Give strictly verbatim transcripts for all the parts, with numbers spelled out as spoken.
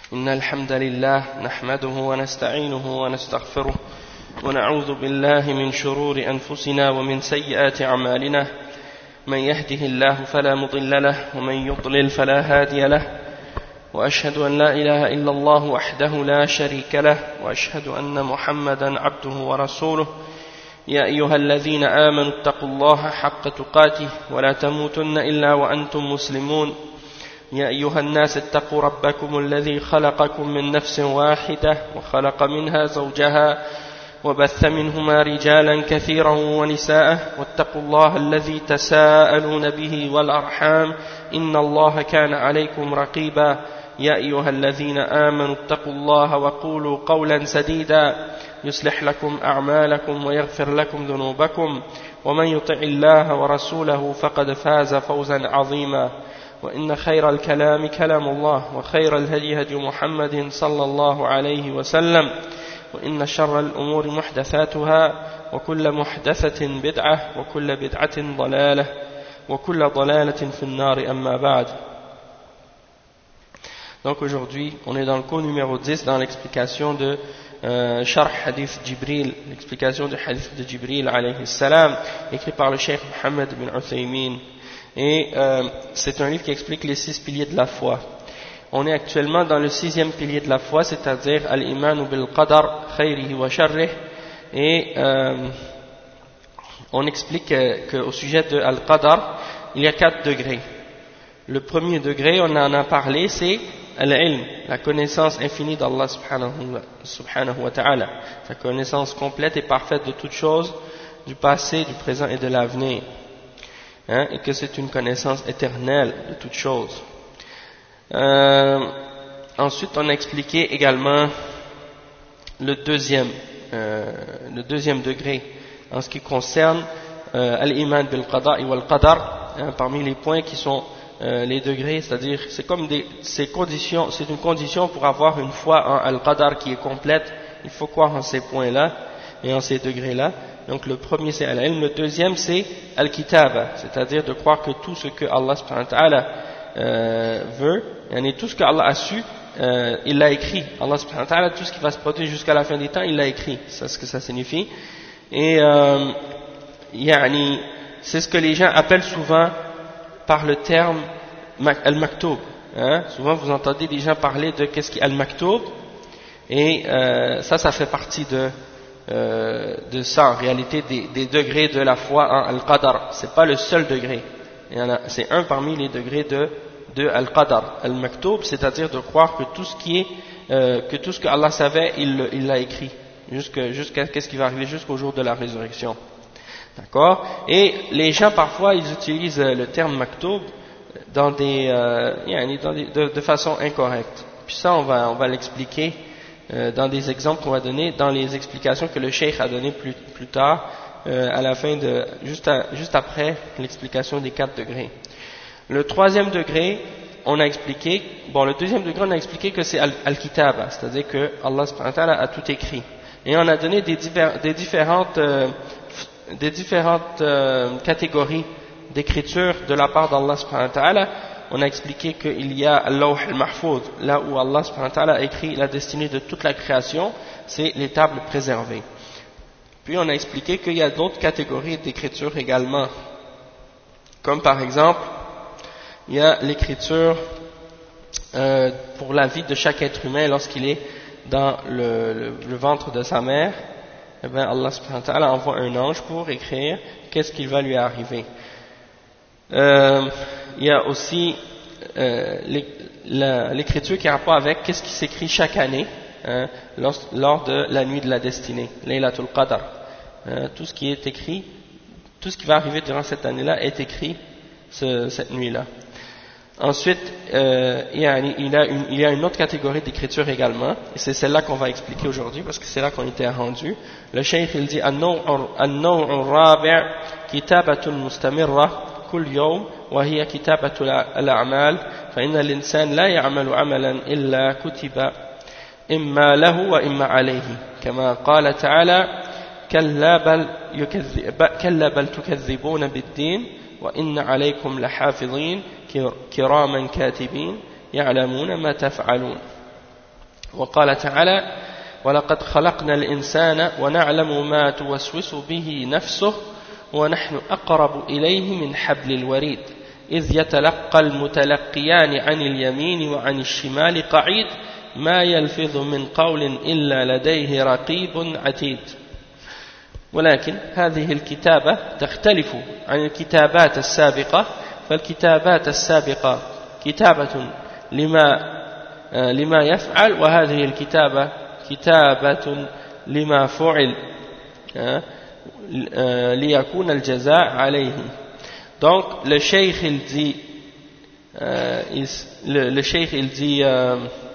إن الحمد لله نحمده ونستعينه ونستغفره ونعوذ بالله من شرور أنفسنا ومن سيئات أعمالنا من يهده الله فلا مضل له ومن يضلل فلا هادي له وأشهد أن لا إله إلا الله وحده لا شريك له وأشهد أن محمدا عبده ورسوله يا أيها الذين آمنوا اتقوا الله حق تقاته ولا تموتن إلا وأنتم مسلمون يا أيها الناس اتقوا ربكم الذي خلقكم من نفس واحدة وخلق منها زوجها وبث منهما رجالا كثيرا ونساء واتقوا الله الذي تساءلون به والأرحام إن الله كان عليكم رقيبا يا أيها الذين آمنوا اتقوا الله وقولوا قولا سديدا يصلح لكم أعمالكم ويغفر لكم ذنوبكم ومن يطع الله ورسوله فقد فاز فوزا عظيما وإن خير الكلام كلام الله وخير الهدي هدي محمد صلى الله عليه وسلم وإن شر الأمور محدثاتها وكل محدثة بدعة وكل بدعة ضلالة وكل ضلالة في النار أما بعد. Donc aujourd'hui, on est dans le cours numéro dix dans l'explication de euh, Sharh Hadith Jibril, l'explication du Hadith de Jibril alayhi salam, écrit par le Cheikh Mohammed bin Uthaymin. Et euh, c'est un livre qui explique les six piliers de la foi. On est actuellement dans le sixième pilier de la foi, c'est-à-dire al-iman bil qadar khayrihi wa sharrih. Et euh, on explique qu'au sujet de al-qadar, il y a quatre degrés. Le premier degré, on en a parlé, c'est al-ilm, la connaissance infinie d'Allah subhanahu wa ta'ala, sa connaissance complète et parfaite de toutes choses, du passé, du présent et de l'avenir. Hein, et que c'est une connaissance éternelle de toutes choses. Euh, ensuite, on a expliqué également le deuxième, euh, le deuxième degré en ce qui concerne euh, al-iman bil qada wal qadar, hein, parmi les points qui sont euh, les degrés, c'est-à-dire c'est comme des ces conditions, c'est une condition pour avoir une foi en al-qadar qui est complète. Il faut croire en ces points-là et en ces degrés-là. Donc le premier c'est al-ilm, le deuxième c'est al-kitaba, c'est-à-dire de croire que tout ce que Allah subhanahu wa ta'ala euh, veut, et tout ce que Allah a su, euh, il l'a écrit. Allah subhanahu wa ta'ala, tout ce qui va se produire jusqu'à la fin des temps, il l'a écrit. C'est ce que ça signifie. Et euh, yani, c'est ce que les gens appellent souvent par le terme al-maktoub. Hein? Souvent vous entendez des gens parler de qu'est-ce qui est al-maktoub, et euh, ça, ça fait partie de Euh, de ça en réalité des, des degrés de la foi en Al-Qadar. C'est pas le seul degré, c'est un parmi les degrés de, de Al-Qadar, Al-Maktoub, c'est-à-dire de croire que tout ce qui est euh, que tout ce que Allah savait, il, il l'a écrit jusqu'à, jusqu'à qu'est-ce qui va arriver jusqu'au jour de la résurrection. D'accord. Et les gens parfois ils utilisent le terme Maktoub dans des, euh, dans des de, de façon incorrecte. Puis ça on va on va l'expliquer dans des exemples qu'on va donner, dans les explications que le cheikh a données plus, plus tard, euh, à la fin de, juste, à, juste après l'explication des quatre degrés. Le troisième degré, on a expliqué, bon le deuxième degré on a expliqué que c'est al-kitaba, c'est-à-dire que Allah subhanahu wa ta'ala a tout écrit. Et on a donné des, divers, des différentes, euh, des différentes euh, catégories d'écriture de la part d'Allah subhanahu wa ta'ala. On a expliqué qu'il y a al-lawh al-mahfouz, là où Allah subhanahu wa ta'ala a écrit la destinée de toute la création, c'est les tables préservées. Puis on a expliqué qu'il y a d'autres catégories d'écriture également, comme par exemple, il y a l'écriture euh, pour la vie de chaque être humain lorsqu'il est dans le, le, le ventre de sa mère. Eh bien, Allah subhanahu wa ta'ala envoie un ange pour écrire qu'est-ce qui va lui arriver. Euh, il y a aussi euh, l'écriture qui a rapport avec qu'est-ce qui s'écrit chaque année, hein, lors, lors de la nuit de la destinée, Laylatul Qadr. Hein, tout ce qui est écrit, tout ce qui va arriver durant cette année-là est écrit ce, cette nuit-là. Ensuite, euh, il, y a une, il, y a une, il y a une autre catégorie d'écriture également, et c'est celle-là qu'on va expliquer aujourd'hui parce que c'est là qu'on était rendu. Le cheikh il dit an-naw'u rabi' kitabatun mustamirra كل يوم وهي كتابة الأعمال فإن الإنسان لا يعمل عملا إلا كتب إما له وإما عليه كما قال تعالى كلا بل, يكذب كلا بل تكذبون بالدين وإن عليكم لحافظين كراما كاتبين يعلمون ما تفعلون. وقال تعالى ولقد خلقنا الإنسان ونعلم ما توسوس به نفسه ونحن أقرب إليه من حبل الوريد إذ يتلقى المتلقيان عن اليمين وعن الشمال قعيد ما يلفظ من قول إلا لديه رقيب عتيد. ولكن هذه الكتابة تختلف عن الكتابات السابقة، فالكتابات السابقة كتابة لما لما يفعل، وهذه الكتابة كتابة لما فعل ليكون الجزاء عليه. Donc le cheikh il dit euh, il, le, le cheikh il dit euh,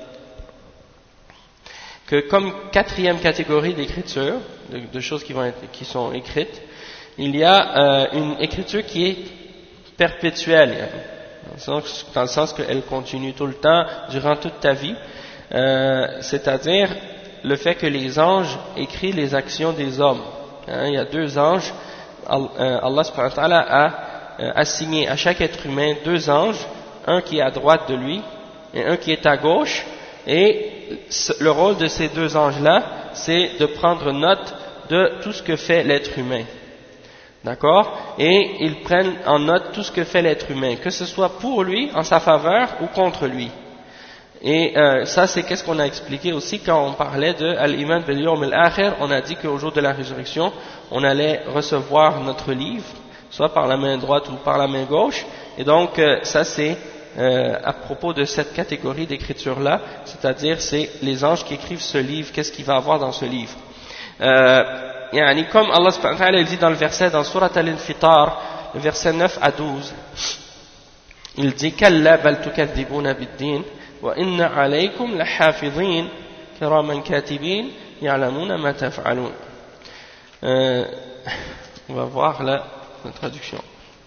que comme quatrième catégorie d'écriture, de, de choses qui, vont être, qui sont écrites, il y a euh, une écriture qui est perpétuelle, dans le sens qu'elle continue tout le temps, durant toute ta vie, euh, c'est-à-dire le fait que les anges écrivent les actions des hommes. Hein, il y a deux anges, Allah subhanahu wa ta'ala a assigné à chaque être humain deux anges, un qui est à droite de lui et un qui est à gauche, et le rôle de ces deux anges-là, c'est de prendre note de tout ce que fait l'être humain. D'accord? Et ils prennent en note tout ce que fait l'être humain, que ce soit pour lui, en sa faveur, ou contre lui. Et euh, ça, c'est qu'est-ce qu'on a expliqué aussi quand on parlait de Al-Iman bil Yawm al-Akhir. On a dit qu'au jour de la résurrection, on allait recevoir notre livre, soit par la main droite ou par la main gauche. Et donc, euh, ça c'est euh, à propos de cette catégorie d'écriture-là, c'est-à-dire c'est les anges qui écrivent ce livre, qu'est-ce qu'il va avoir dans ce livre. Euh, yani, comme Allah subhanahu wa ta'ala dit dans le verset, dans Surat Al-Infitar, le verset neuf à douze, il dit « Kalla bal tukadhibuna bid-din wa inna alaykum lahafidhin kiraman katibin ya'lamuna ma taf'alun » On va voir la, la traduction.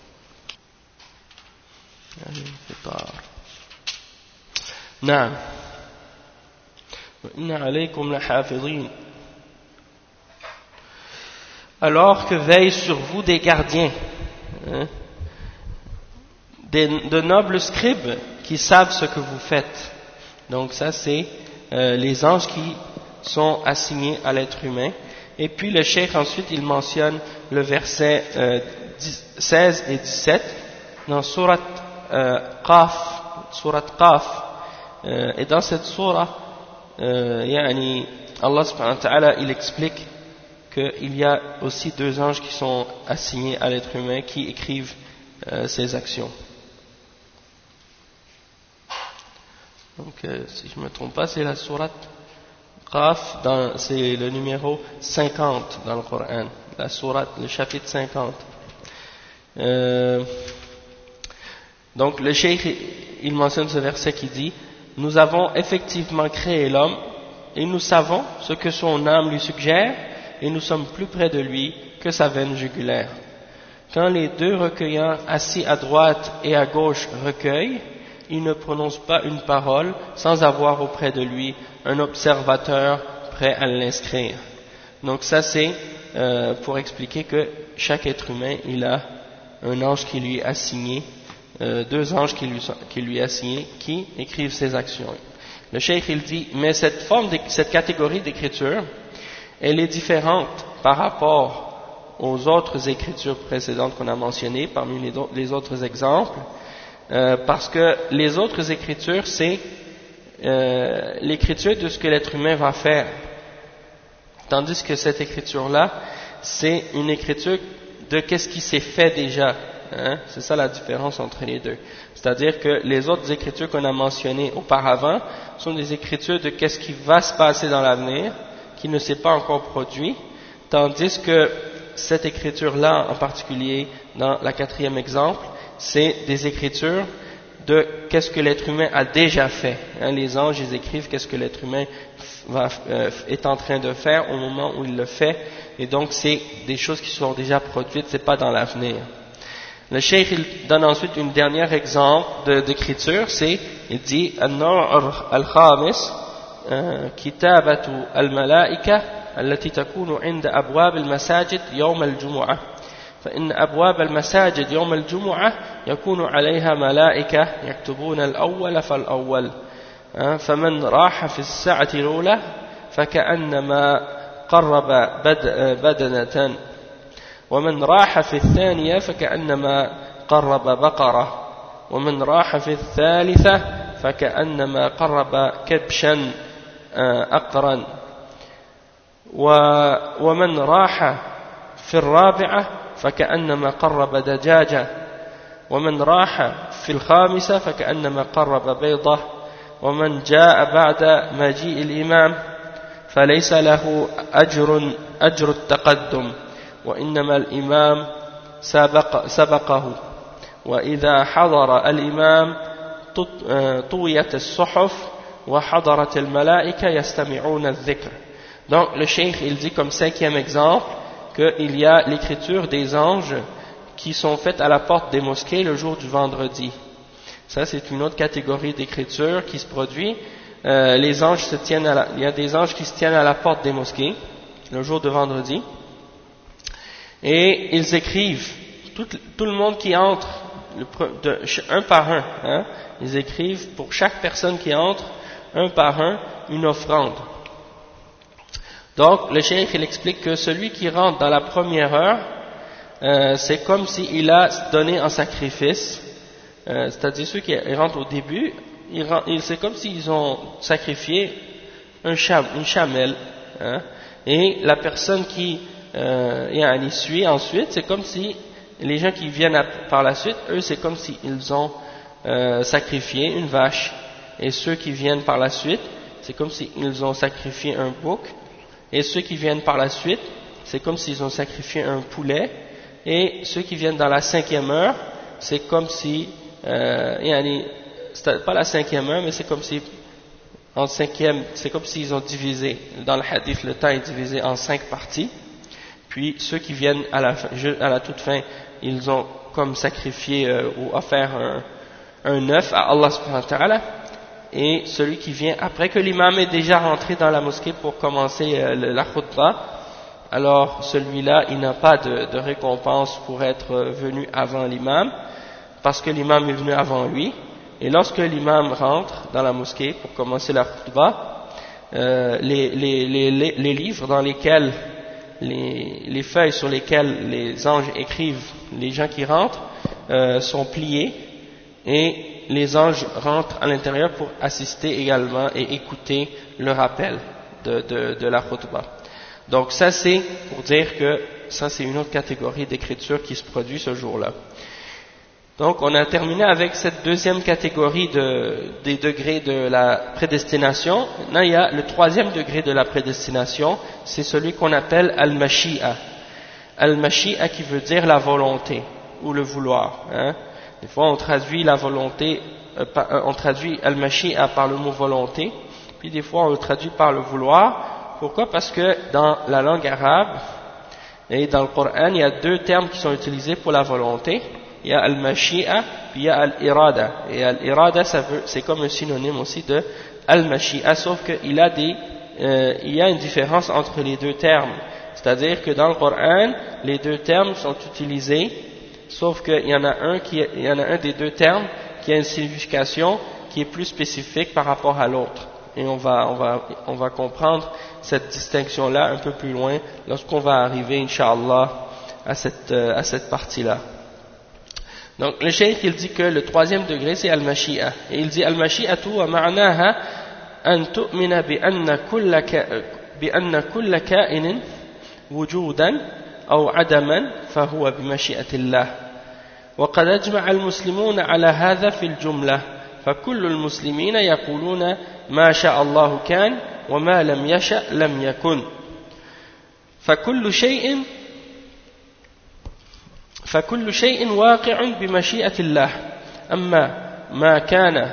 Naam. Wa inna alaykum lahafidhin. Alors que veillent sur vous des gardiens, hein, des, de nobles scribes qui savent ce que vous faites. Donc ça c'est euh, les anges qui sont assignés à l'être humain. Et puis le cheikh ensuite il mentionne le verset euh, seize et dix-sept dans Surat euh, Qaf, Surat Qaf, euh, et dans cette surah, euh, yani, Allah subhanahu wa ta'ala il explique qu'il y a aussi deux anges qui sont assignés à l'être humain qui écrivent euh, ses actions. Donc, euh, si je ne me trompe pas, c'est la sourate Qaf, c'est le numéro cinquante dans le Coran, la sourate, le chapitre cinquante. Euh, donc, le cheikh, il mentionne ce verset qui dit « Nous avons effectivement créé l'homme et nous savons ce que son âme lui suggère, et nous sommes plus près de lui que sa veine jugulaire. Quand les deux recueillants assis à droite et à gauche recueillent, il ne prononce pas une parole sans avoir auprès de lui un observateur prêt à l'inscrire. » Donc ça c'est euh, pour expliquer que chaque être humain, il a un ange qui lui est assigné, euh, deux anges qui lui sont, qui lui est assigné, qui écrivent ses actions. Le cheikh il dit, mais cette forme, de, cette catégorie d'écriture, elle est différente par rapport aux autres écritures précédentes qu'on a mentionnées, parmi les, les autres exemples, euh, parce que les autres écritures, c'est euh, l'écriture de ce que l'être humain va faire, tandis que cette écriture-là, c'est une écriture de qu'est-ce qui s'est fait déjà. Hein? C'est ça la différence entre les deux. C'est-à-dire que les autres écritures qu'on a mentionnées auparavant sont des écritures de qu'est-ce qui va se passer dans l'avenir, qui ne s'est pas encore produit, tandis que cette écriture-là, en particulier dans la quatrième exemple, c'est des écritures de qu'est-ce que l'être humain a déjà fait. Hein, les anges, ils écrivent qu'est-ce que l'être humain va, euh, est en train de faire au moment où il le fait, et donc c'est des choses qui sont déjà produites, c'est pas dans l'avenir. Le cheikh il donne ensuite un dernier exemple d'écriture, c'est, il dit « An-Nur al-Khamis » كتابة الملائكة التي تكون عند أبواب المساجد يوم الجمعة فإن أبواب المساجد يوم الجمعة يكون عليها ملائكة يكتبون الأول فالأول فمن راح في الساعة الأولى فكأنما قرب بدنة ومن راح في الثانية فكأنما قرب بقرة ومن راح في الثالثة فكأنما قرب كبشا أقرا ومن راح في الرابعة فكأنما قرب دجاجة ومن راح في الخامسة فكأنما قرب بيضة ومن جاء بعد مجيء الإمام فليس له أجر أجر التقدم وإنما الإمام سبق سبقه وإذا حضر الإمام طويت الصحف وحضرت الملائكة يستمعون الذكر. Donc le cheikh il dit comme cinquième exemple qu'il y a l'écriture des anges qui sont faites à la porte des mosquées le jour du vendredi. Ça c'est une autre catégorie d'écriture qui se produit. Euh, les anges se tiennent à la, il y a des anges qui se tiennent à la porte des mosquées le jour de vendredi et ils écrivent tout, tout le monde qui entre le, de, un par un, hein, ils écrivent pour chaque personne qui entre un par un une offrande. Donc le cheikh il explique que celui qui rentre dans la première heure euh, c'est comme s'il a donné en sacrifice, euh, c'est-à-dire ceux qui rentrent au début ils, ils, c'est comme s'ils ont sacrifié un cham, une chamelle, hein, et la personne qui euh, y suit ensuite c'est comme si les gens qui viennent à, par la suite eux c'est comme s'ils ont euh, sacrifié une vache et ceux qui viennent par la suite c'est comme s'ils ont sacrifié un bouc et ceux qui viennent par la suite c'est comme s'ils ont sacrifié un poulet et ceux qui viennent dans la cinquième heure c'est comme si euh, yani, c'est pas la cinquième heure mais c'est comme si en cinquième c'est comme s'ils ont divisé dans le hadith le temps est divisé en cinq parties puis ceux qui viennent à la, à la toute fin ils ont comme sacrifié euh, ou offert un, un œuf à Allah subhanahu wa ta'ala et celui qui vient après que l'imam est déjà rentré dans la mosquée pour commencer euh, le, la khutbah alors celui-là il n'a pas de, de récompense pour être venu avant l'imam parce que l'imam est venu avant lui et lorsque l'imam rentre dans la mosquée pour commencer la khutbah euh, les, les, les, les livres dans lesquels les, les feuilles sur lesquelles les anges écrivent les gens qui rentrent euh, sont pliées et les anges rentrent à l'intérieur pour assister également et écouter le rappel de, de, de la khutbah. Donc ça c'est pour dire que ça c'est une autre catégorie d'écriture qui se produit ce jour-là. Donc on a terminé avec cette deuxième catégorie de, des degrés de la prédestination. Maintenant il y a le troisième degré de la prédestination, c'est celui qu'on appelle al-mashi'a. Al-mashi'a qui veut dire la volonté ou le vouloir, hein. Des fois on traduit la volonté, euh, on traduit al-mashi'a par le mot volonté, puis des fois on le traduit par le vouloir. Pourquoi? Parce que dans la langue arabe et dans le Coran, il y a deux termes qui sont utilisés pour la volonté. Il y a al-mashi'a, puis il y a al-irada. Et al-irada, c'est comme un synonyme aussi de al-mashi'a, sauf qu'il a des, euh, il y a une différence entre les deux termes. C'est-à-dire que dans le Coran, les deux termes sont utilisés, sauf qu'il y en a un qui, il y en a un des deux termes qui a une signification qui est plus spécifique par rapport à l'autre. Et on va, on va, on va comprendre cette distinction-là un peu plus loin lorsqu'on va arriver, Inch'Allah, à cette, euh, à cette partie-là. Donc le cheikh il dit que le troisième degré c'est al-mashi'a. Et il dit al-mashi'atu wa ma'naha an tu'mina bi anna kulla bi anna kulla ka'inin wujudan aw 'adaman fa huwa bi mashi'atillah. Wa qad ajma'a al-muslimuna 'ala hadha fi al-jumla. Fa kullu al-muslimina yaquluna ma sha'a Allah kan wa ma lam yasha' lam yakun. Fa kullu shay'in فكل شيء واقع بمشيئة الله أما ما كان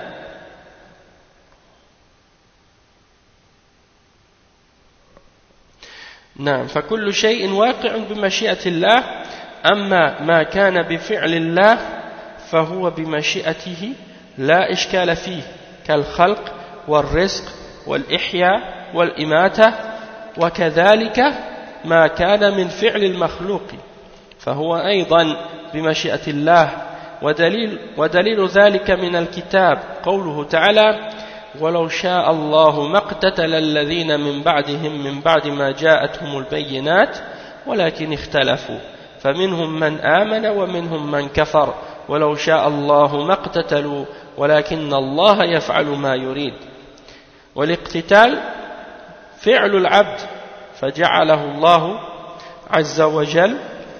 نعم فكل شيء واقع بمشيئة الله أما ما كان بفعل الله فهو بمشيئته لا إشكال فيه كالخلق والرزق والإحياء والإماتة وكذلك ما كان من فعل المخلوق فهو أيضا بمشيئة الله ودليل, ودليل ذلك من الكتاب قوله تعالى ولو شاء الله ما اقتتل الذين من بعدهم من بعد ما جاءتهم البينات ولكن اختلفوا فمنهم من آمن ومنهم من كفر ولو شاء الله ما اقتتلوا ولكن الله يفعل ما يريد والاقتتال فعل العبد فجعله الله عز وجل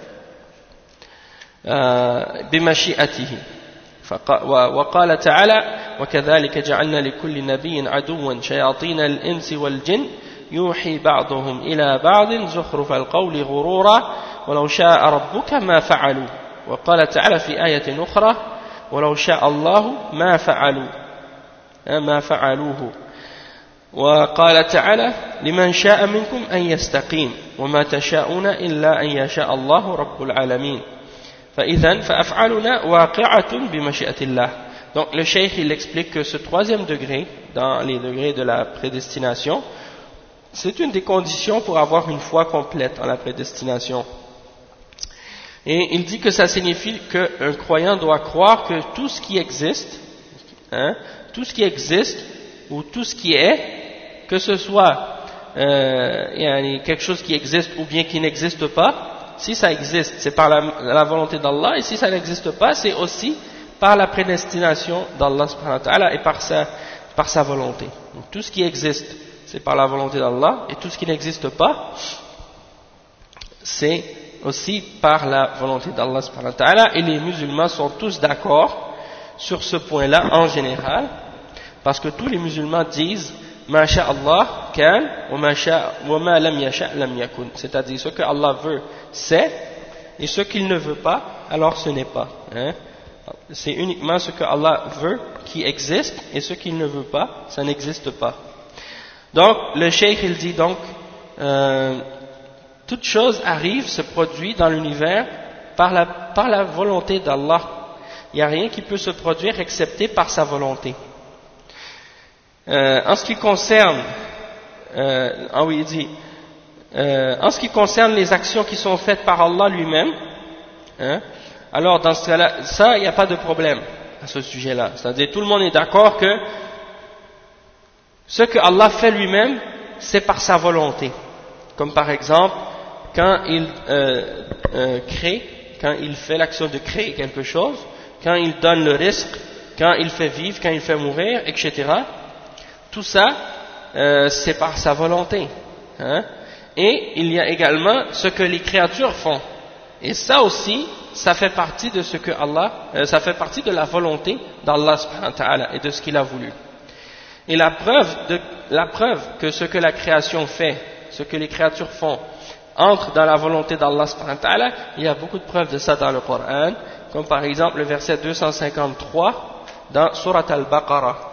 بمشيئته وقال تعالى وكذلك جعلنا لكل نبي عدوا شياطين الإنس والجن يوحي بعضهم إلى بعض زخرف القول غرورا ولو شاء ربك ما فعلوا وقال تعالى في آية أخرى ولو شاء الله ما فعلوا ما فعلوه وقال تعالى لمن شاء منكم أن يستقيم وما تشاءون إلا أن يشاء الله رب العالمين فإذن فأفعالنا واقعة بمشيئة الله. Donc le cheikh il explique que ce troisième degré dans les degrés de la prédestination c'est une des conditions pour avoir une foi complète en la prédestination. Et il dit que ça signifie qu'un croyant doit croire que tout ce qui existe, hein, tout ce qui existe ou tout ce qui est, que ce soit euh, quelque chose qui existe ou bien qui n'existe pas, si ça existe, c'est par la, la volonté d'Allah, et si ça n'existe pas, c'est aussi par la prédestination d'Allah subhanahu wa ta'ala et par sa, par sa volonté. Donc, tout ce qui existe, c'est par la volonté d'Allah, et tout ce qui n'existe pas, c'est aussi par la volonté d'Allah subhanahu wa ta'ala, et les musulmans sont tous d'accord sur ce point-là en général, parce que tous les musulmans disent Ma sha Allah kan wa ma lam yasha lam yakun, c'est-à-dire ce que Allah veut c'est et ce qu'il ne veut pas alors ce n'est pas, hein? C'est uniquement ce que Allah veut qui existe et ce qu'il ne veut pas ça n'existe pas. Donc le cheikh il dit donc euh, toute chose arrive, se produit dans l'univers par la, par la volonté d'Allah. Il n'y a rien qui peut se produire excepté par sa volonté. Euh, en ce qui concerne, euh, ah oui, il dit, euh, en ce qui concerne les actions qui sont faites par Allah lui-même, hein, alors dans ce cas-là, ça, il n'y a pas de problème à ce sujet-là. C'est-à-dire, tout le monde est d'accord que ce que Allah fait lui-même, c'est par sa volonté. Comme par exemple, quand il euh, euh, crée, quand il fait l'action de créer quelque chose, quand il donne le risque, quand il fait vivre, quand il fait mourir, et cetera. Tout ça, euh, c'est par sa volonté. Hein? Et il y a également ce que les créatures font. Et ça aussi, ça fait partie de ce que Allah, euh, ça fait partie de la volonté d'Allah subhanahu wa ta'ala et de ce qu'il a voulu. Et la preuve, de, la preuve que ce que la création fait, ce que les créatures font, entre dans la volonté d'Allah subhanahu wa ta'ala, il y a beaucoup de preuves de ça dans le Coran, comme par exemple le verset deux cent cinquante-trois dans Surat al-Baqarah.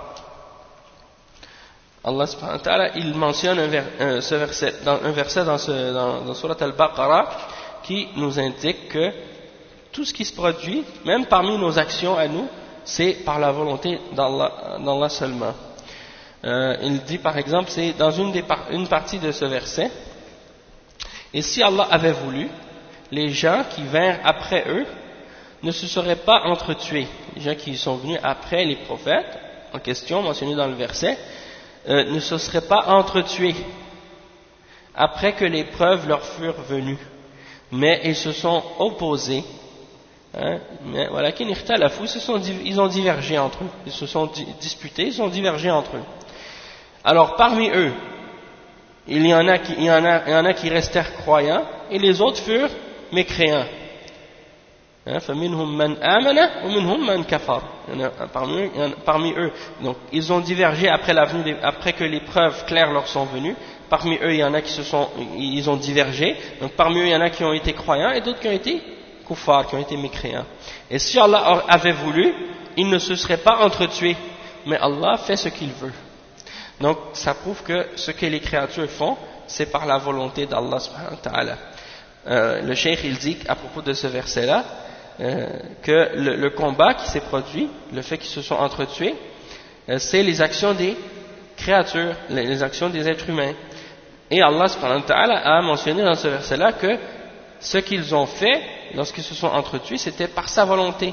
Allah subhanahu wa ta'ala, il mentionne un, ver, un, ce verset, dans, un verset dans, ce, dans, dans Surat al-Baqarah qui nous indique que tout ce qui se produit, même parmi nos actions à nous, c'est par la volonté d'Allah, d'Allah seulement. Euh, il dit par exemple, c'est dans une, des, une partie de ce verset, et si Allah avait voulu, les gens qui vinrent après eux ne se seraient pas entretués. Les gens qui sont venus après les prophètes, en question, mentionnés dans le verset, Euh, ne se seraient pas entretués après que les preuves leur furent venues, mais ils se sont opposés, hein, mais voilà, qu'ils se sont, ils ont divergé entre eux, ils se sont disputés, ils ont divergé entre eux. Alors parmi eux, il y en a qui, il y en a, il y en a qui restèrent croyants et les autres furent mécréants. Hein, فَمِنْهُمْ مَنْ آمَنَ وَمِنْهُمْ مَنْ كَفَرَ. Parmi eux, parmi eux, donc ils ont divergé après, la venue des, après que les preuves claires leur sont venues. Parmi eux, il y en a qui se sont, ils ont divergé. Donc parmi eux, il y en a qui ont été croyants et d'autres qui ont été kuffar, qui ont été mécréants. Et si Allah avait voulu, ils ne se seraient pas entretués. Mais Allah fait ce qu'il veut. Donc ça prouve que ce que les créatures font, c'est par la volonté d'Allah subhanahu wa ta'ala. Euh, le cheikh il dit à propos de ce verset-là, Euh, que le, le combat qui s'est produit, le fait qu'ils se sont entretués, euh, c'est les actions des créatures, les, les actions des êtres humains. Et Allah subhanahu wa ta'ala a mentionné dans ce verset-là que ce qu'ils ont fait lorsqu'ils se sont entretués, c'était par sa volonté.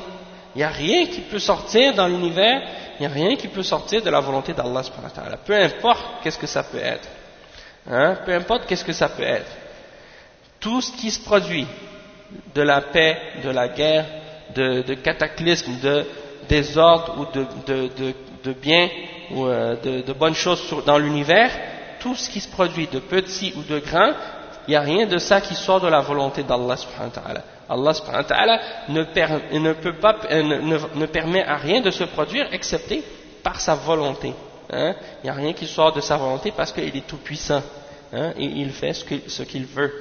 Il n'y a rien qui peut sortir dans l'univers, il n'y a rien qui peut sortir de la volonté d'Allah subhanahu wa ta'ala. Peu importe qu'est-ce que ça peut être. Hein? Peu importe qu'est-ce que ça peut être. Tout ce qui se produit, de la paix, de la guerre, de, de cataclysme, de désordre ou de, de, de, de bien ou euh, de, de bonnes choses sur, dans l'univers, tout ce qui se produit de petit ou de grand, il n'y a rien de ça qui sort de la volonté d'Allah subhanahu wa ta'ala. Allah subhanahu wa ta'ala ne, per, ne, peut pas, ne, ne, ne permet à rien de se produire excepté par sa volonté. Hein? Il n'y a rien qui sort de sa volonté parce qu'il est tout puissant. Hein? Et il fait ce qu'il, ce qu'il veut.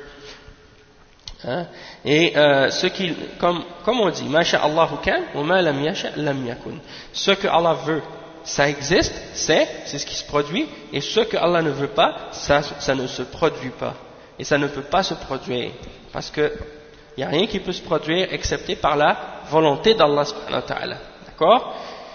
Hein? Et euh, ce qu'il, comme, comme on dit, ma sha'Allahu kan wa ma lam yasha lam yakun. Ce que Allah veut, ça existe, c'est, c'est ce qui se produit, et ce que Allah ne veut pas, ça, ça ne se produit pas. Et ça ne peut pas se produire, parce que il n'y a rien qui peut se produire excepté par la volonté d'Allah subhanahu wa ta'ala. D'accord?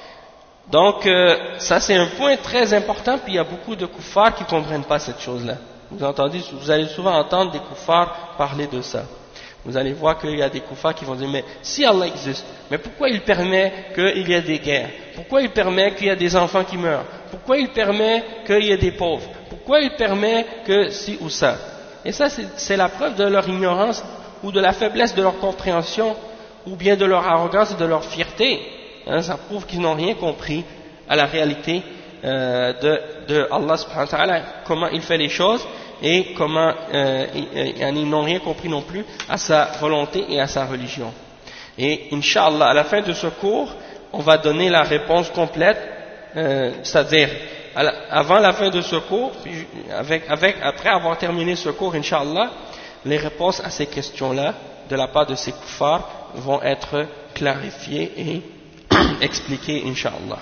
Donc, euh, ça c'est un point très important, puis il y a beaucoup de kuffars qui ne comprennent pas cette chose-là. Vous entendez, vous allez souvent entendre des kuffars parler de ça. Vous allez voir qu'il y a des kuffars qui vont dire, mais si Allah existe, mais pourquoi il permet qu'il y ait des guerres? Pourquoi il permet qu'il y ait des enfants qui meurent? Pourquoi il permet qu'il y ait des pauvres? Pourquoi il permet que ci ou ça? Et ça, c'est, c'est la preuve de leur ignorance ou de la faiblesse de leur compréhension ou bien de leur arrogance et de leur fierté. Hein, ça prouve qu'ils n'ont rien compris à la réalité euh, de, de Allah subhanahu wa ta'ala, comment il fait les choses et comment euh, ils, ils n'ont rien compris non plus à sa volonté et à sa religion. Et Inch'Allah, à la fin de ce cours, on va donner la réponse complète, euh, c'est-à-dire à la, avant la fin de ce cours, puis avec, avec, après avoir terminé ce cours, Inch'Allah, les réponses à ces questions-là, de la part de ces kuffars, vont être clarifiées et expliquées, Inch'Allah.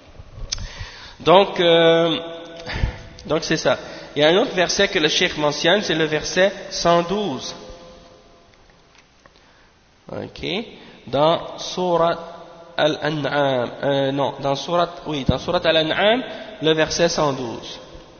Donc, euh, donc c'est ça. Il y a un autre verset que le cheikh mentionne, c'est le verset cent douze. Ok. Dans Surat Al-An'am, euh, non, dans Surat, oui, dans Surat Al-An'am, le verset cent douze.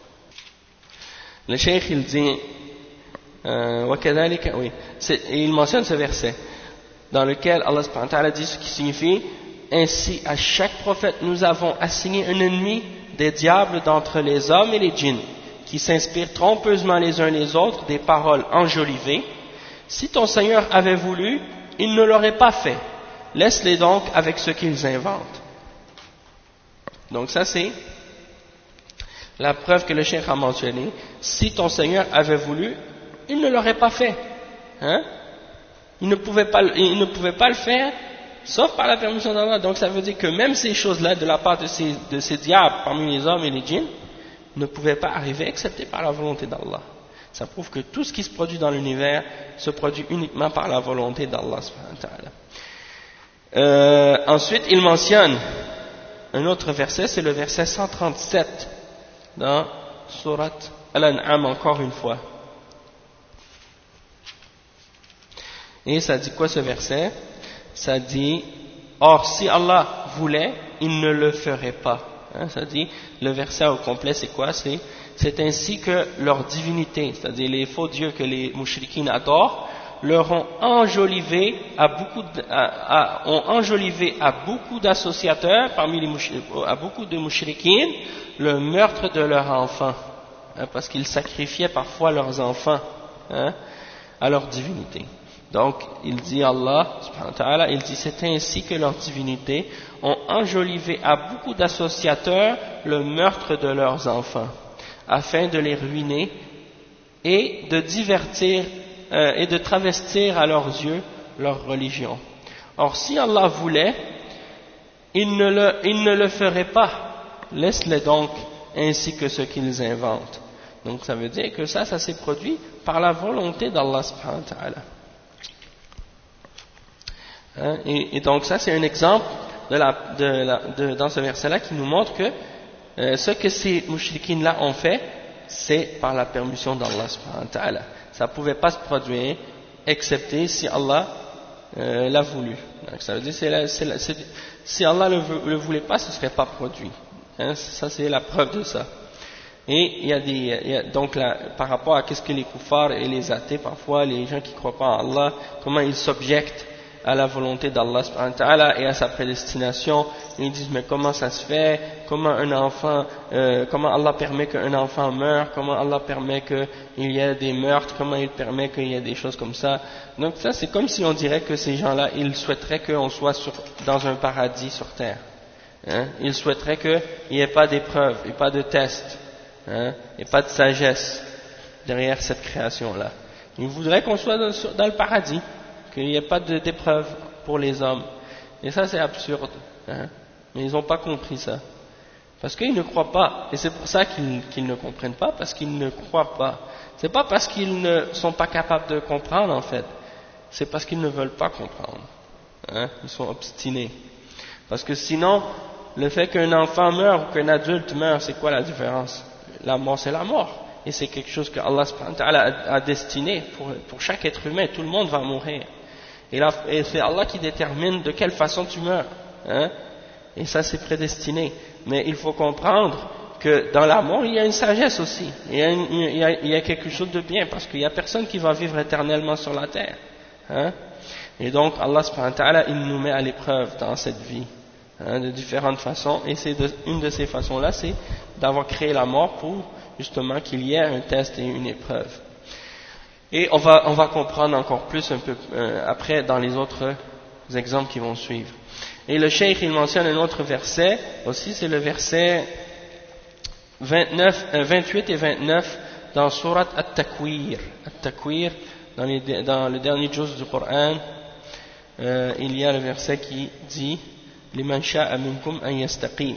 Le cheikh, il dit, euh, oui, et il mentionne ce verset, dans lequel Allah subhanahu wa ta'ala dit ce qui signifie, ainsi à chaque prophète nous avons assigné un ennemi des diables d'entre les hommes et les djinns, qui s'inspirent trompeusement les uns les autres des paroles enjolivées. Si ton Seigneur avait voulu, il ne l'aurait pas fait. Laisse-les donc avec ce qu'ils inventent. Donc ça c'est la preuve que le cheikh a mentionné. Si ton Seigneur avait voulu, il ne l'aurait pas fait. Hein? Il ne pouvait pas, il ne pouvait pas le faire, sauf par la permission d'Allah. Donc ça veut dire que même ces choses-là, de la part de ces, de ces diables parmi les hommes et les djinns, ne pouvaient pas arriver excepté par la volonté d'Allah. Ça prouve que tout ce qui se produit dans l'univers se produit uniquement par la volonté d'Allah subhanahu wa ta'ala. Euh, ensuite, il mentionne un autre verset, c'est le verset cent trente-sept dans Surat Al-An'am, encore une fois. Et ça dit quoi ce verset? Ça dit, or si Allah voulait, il ne le ferait pas. Hein, ça dit, le verset au complet c'est quoi? C'est, c'est ainsi que leur divinité, c'est-à-dire les faux dieux que les mouchriquines adorent, leur ont enjolivé à beaucoup de, à, à, ont enjolivé à beaucoup d'associateurs parmi les mouchriquines, à beaucoup de mouchriquines, le meurtre de leurs enfants, hein, parce qu'ils sacrifiaient parfois leurs enfants, hein, à leur divinité. Donc, il dit Allah, subhanahu wa ta'ala, il dit c'est ainsi que leur divinité ont enjolivé à beaucoup d'associateurs le meurtre de leurs enfants, afin de les ruiner et de divertir euh, et de travestir à leurs yeux leur religion. Or, si Allah voulait, il ne le, il ne le ferait pas. Laisse-les donc ainsi que ce qu'ils inventent. Donc, ça veut dire que ça, ça s'est produit par la volonté d'Allah subhanahu wa ta'ala. Hein, et, et donc ça c'est un exemple de la, de la, de, dans ce verset-là qui nous montre que euh, ce que ces mouchriquines-là ont fait, c'est par la permission d'Allah subhanahu wa ta'ala. Ça ne pouvait pas se produire excepté si Allah euh, l'a voulu. Donc ça veut dire c'est la, c'est la, c'est, si Allah ne le, le voulait pas, ce ne serait pas produit. Hein, ça c'est la preuve de ça. Et il y a des, il y a, donc là, par rapport à qu'est-ce que les kuffars et les athées, parfois les gens qui ne croient pas en Allah, comment ils s'objectent à la volonté d'Allah subhanahu wa ta'ala et à sa prédestination. Ils disent mais comment ça se fait, comment un enfant, euh, comment Allah permet qu'un enfant meure, comment Allah permet qu'il y ait des meurtres, comment il permet qu'il y ait des choses comme ça. Donc ça c'est comme si on dirait que ces gens-là, ils souhaiteraient qu'on soit sur, dans un paradis sur terre. Hein? Ils souhaiteraient qu'il n'y ait pas d'épreuves, et pas de tests, hein? Et pas de sagesse derrière cette création-là. Ils voudraient qu'on soit dans, dans le paradis, qu'il n'y ait pas d'épreuves pour les hommes. Et ça c'est absurde, hein? Mais ils n'ont pas compris ça. Parce qu'ils ne croient pas, et c'est pour ça qu'ils qu'ils ne comprennent pas, parce qu'ils ne croient pas. C'est pas parce qu'ils ne sont pas capables de comprendre en fait, c'est parce qu'ils ne veulent pas comprendre, hein? Ils sont obstinés. Parce que sinon, le fait qu'un enfant meure ou qu'un adulte meure, c'est quoi la différence? La mort, c'est la mort. Et c'est quelque chose que Allah subhanahu wa ta'ala a, a destiné pour, pour chaque être humain. Tout le monde va mourir. Et, là, et c'est Allah qui détermine de quelle façon tu meurs. Hein? Et ça, c'est prédestiné. Mais il faut comprendre que dans la mort, il y a une sagesse aussi. Il y a, une, il y a, il y a quelque chose de bien, parce qu'il n'y a personne qui va vivre éternellement sur la terre. Hein? Et donc, Allah subhanahu wa ta'ala, il nous met à l'épreuve dans cette vie. Hein, de différentes façons, et c'est de, une de ces façons-là, c'est d'avoir créé la mort pour justement qu'il y ait un test et une épreuve. Et on va, on va comprendre encore plus un peu euh, après dans les autres exemples qui vont suivre. Et le cheikh il mentionne un autre verset aussi, c'est le verset vingt-neuf, euh, vingt-huit et vingt-neuf dans Surat At-Takwir. At-Takwir, dans, les, dans le dernier juz du Coran, euh, il y a le verset qui dit لمن شاء منكم أن يستقيم.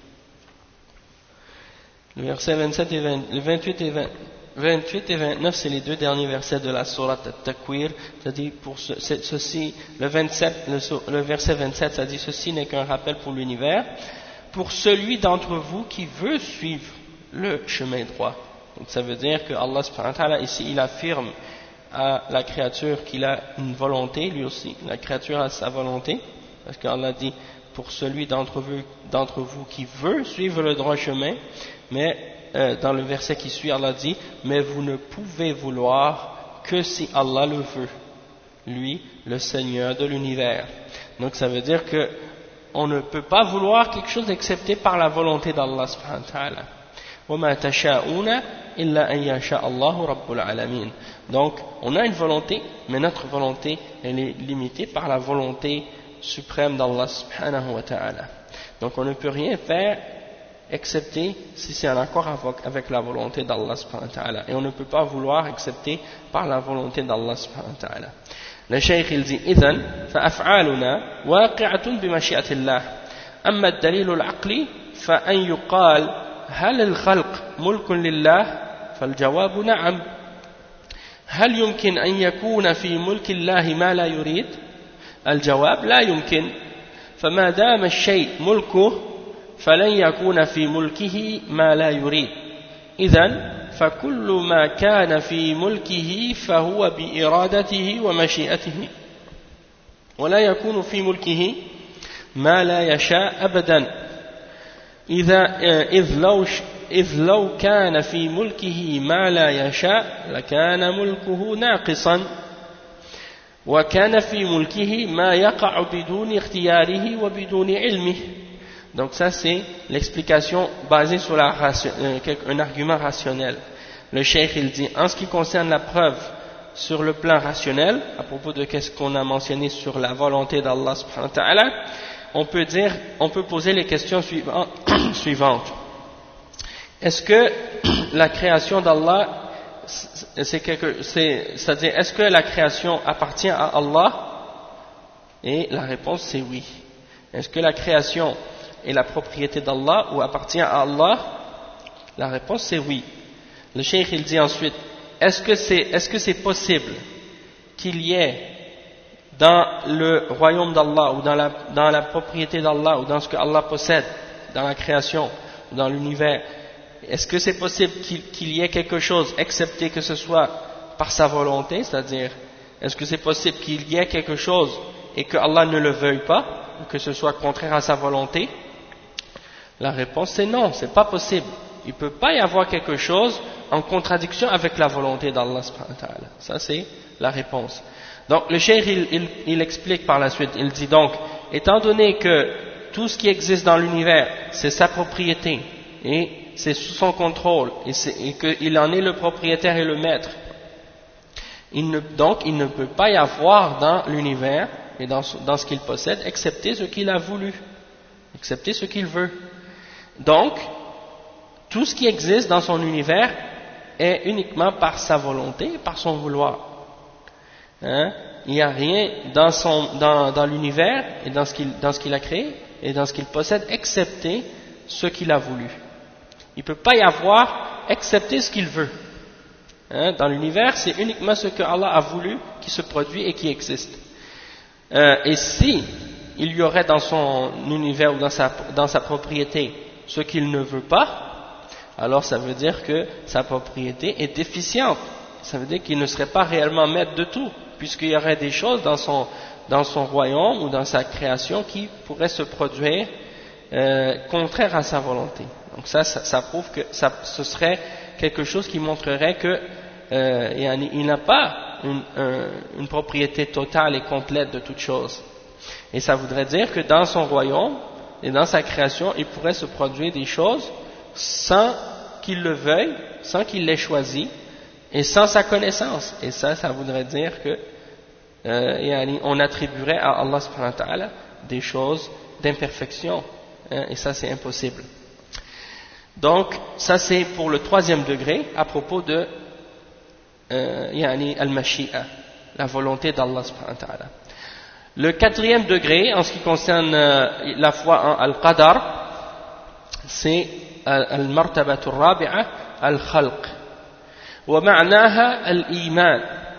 Le verset vingt-sept et vingt, le vingt-huit et vingt, vingt-huit et vingt-neuf, c'est les deux derniers versets de la sourate At-Takwir. C'est-à-dire pour ce, ceci, le vingt-sept, le, le verset vingt-sept, ça dit ceci n'est qu'un rappel pour l'univers, pour celui d'entre vous qui veut suivre le chemin droit. Donc ça veut dire que Allah subhanahu wa ta'ala ici il affirme à la créature qu'il a une volonté, lui aussi. La créature a sa volonté, parce qu'Allah dit pour celui d'entre vous, d'entre vous qui veut suivre le droit chemin, mais euh, dans le verset qui suit, Allah dit mais vous ne pouvez vouloir que si Allah le veut, lui, le Seigneur de l'univers. Donc ça veut dire que on ne peut pas vouloir quelque chose excepté par la volonté d'Allah subhanahu wa ta'ala. وَمَا تَشَاءُونَ إِلَّا أَن يَشَاءَ اللَّهُ رَبُّ الْعَالَمِينَ. Donc on a une volonté, mais notre volonté elle est limitée par la volonté suprême d'Allah subhanahu wa ta'ala. Donc on ne peut rien faire excepté si c'est en accord avec la volonté d'Allah subhanahu wa ta'ala. Et on ne peut pas vouloir excepté par la volonté d'Allah subhanahu wa ta'ala. Le cheikh il dit إذن فأفعالنا واقعة بمشيئة الله. أما الدليل العقلي فأن يقال هل الخلق ملك لله؟ فالجواب نعم. هل يمكن أن يكون في ملك الله ما لا يريد؟ الجواب لا يمكن. فما دام الشيء ملكه فلن يكون في ملكه ما لا يريد. إذن فكل ما كان في ملكه فهو بإرادته ومشيئته، ولا يكون في ملكه ما لا يشاء أبدا. إذا إذ لو إذ لو كان في ملكه ما لا يشاء لكان ملكه ناقصا، وكان في ملكه ما يقع بدون اختياره وبدون علمه. Donc ça c'est l'explication basée sur la ration, euh, un argument rationnel. Le cheikh il dit en ce qui concerne la preuve sur le plan rationnel à propos de ce qu'on a mentionné sur la volonté d'Allah subhanahu wa ta'ala, on peut dire, on peut poser les questions suivantes. Est-ce que la création d'Allah, c'est quelque, c'est, c'est-à-dire est-ce que la création appartient à Allah? Et la réponse c'est oui. Est-ce que la création est la propriété d'Allah ou appartient à Allah? La réponse c'est oui. Le cheikh il dit ensuite, est-ce que c'est, est-ce que c'est possible qu'il y ait dans le royaume d'Allah ou dans la, dans la propriété d'Allah ou dans ce que Allah possède, dans la création ou dans l'univers, est-ce que c'est possible qu'il, qu'il y ait quelque chose excepté que ce soit par sa volonté, c'est-à-dire est-ce que c'est possible qu'il y ait quelque chose et que Allah ne le veuille pas ou que ce soit contraire à sa volonté? La réponse c'est non, c'est pas possible. Il ne peut pas y avoir quelque chose en contradiction avec la volonté d'Allah subhanahu wa ta'ala. Ça c'est la réponse. Donc le cheikh il, il, il explique par la suite, il dit donc, étant donné que tout ce qui existe dans l'univers, c'est sa propriété, et c'est sous son contrôle, et, et qu'il en est le propriétaire et le maître, il ne, donc il ne peut pas y avoir dans l'univers, et dans, dans ce qu'il possède, excepté ce qu'il a voulu, excepté ce qu'il veut. Donc, tout ce qui existe dans son univers est uniquement par sa volonté, par son vouloir. Hein? Il n'y a rien dans, son, dans, dans l'univers et dans ce, qu'il, dans ce qu'il a créé et dans ce qu'il possède, excepté ce qu'il a voulu. Il ne peut pas y avoir excepté ce qu'il veut. Hein? Dans l'univers, c'est uniquement ce que Allah a voulu qui se produit et qui existe. Euh, et si il y aurait dans son univers ou dans sa, dans sa propriété ce qu'il ne veut pas, alors ça veut dire que sa propriété est déficiente. Ça veut dire qu'il ne serait pas réellement maître de tout, puisqu'il y aurait des choses dans son, dans son royaume ou dans sa création qui pourraient se produire euh, contraires à sa volonté. Donc ça, ça, ça prouve que ça, ce serait quelque chose qui montrerait que euh, il n'a pas une, un, une propriété totale et complète de toute chose. Et ça voudrait dire que dans son royaume et dans sa création, il pourrait se produire des choses sans qu'il le veuille, sans qu'il l'ait choisi, et sans sa connaissance. Et ça, ça voudrait dire que euh, on attribuerait à Allah subhanahu wa ta'ala des choses d'imperfection. Hein, et ça, c'est impossible. Donc, ça c'est pour le troisième degré à propos de euh, yani al-mashi'a, la volonté d'Allah subhanahu wa ta'ala. Le quatrième degré, en ce qui concerne euh, la foi en al-qadar, c'est al-martabatu al-rabi'a al-khalq. ومعناها الإيمان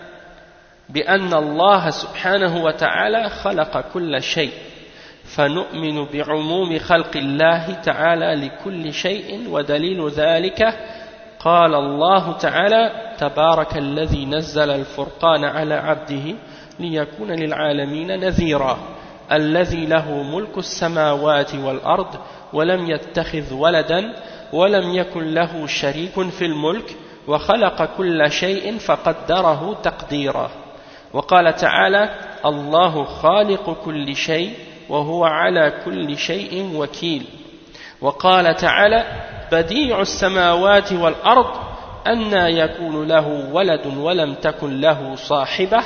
بأن الله سبحانه وتعالى خلق كل شيء فنؤمن بعموم خلق الله تعالى لكل شيء ودليل ذلك قال الله تعالى تبارك الذي نزل الفرقان على عبده ليكون للعالمين نذيرا الذي له ملك السماوات والأرض ولم يتخذ ولدا ولم يكن له شريك في الملك وخلق كل شيء فقدره تقديرا وقال تعالى الله خالق كل شيء وهو على كل شيء وكيل وقال تعالى بديع السماوات والأرض أنى يكون له ولد ولم تكن له صاحبة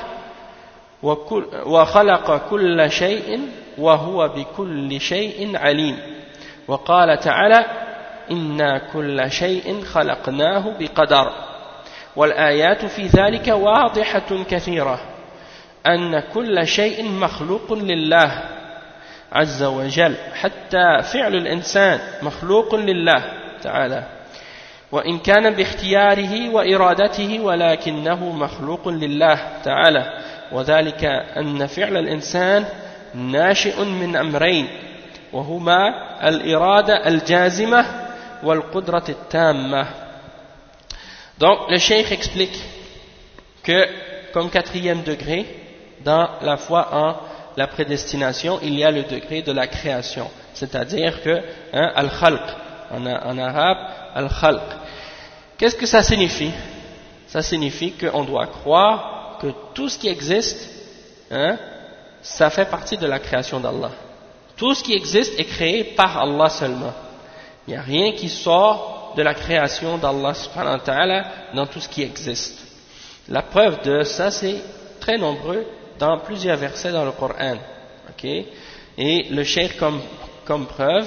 وخلق كل شيء وهو بكل شيء عليم وقال تعالى إنا كل شيء خلقناه بقدر والآيات في ذلك واضحة كثيرة أن كل شيء مخلوق لله عز وجل حتى فعل الإنسان مخلوق لله تعالى وإن كان باختياره وإرادته ولكنه مخلوق لله تعالى وذلك أن فعل الإنسان ناشئ من أمرين وهما الإرادة الجازمة والقدرة التامة. Donc le cheikh explique que comme quatrième degré dans la foi en la prédestination, il y a le degré de la création, c'est-à-dire que hein, al-khalq, en, en arabe, al-khalq. Qu'est-ce que ça signifie? Ça signifie qu'on doit croire que tout ce qui existe, hein, ça fait partie de la création d'Allah. Tout ce qui existe est créé par Allah seulement. Il n'y a rien qui sort de la création d'Allah subhanahu wa ta'ala dans tout ce qui existe. La preuve de ça, c'est très nombreux dans plusieurs versets dans le Coran. Okay? Et le cheikh comme, comme preuve,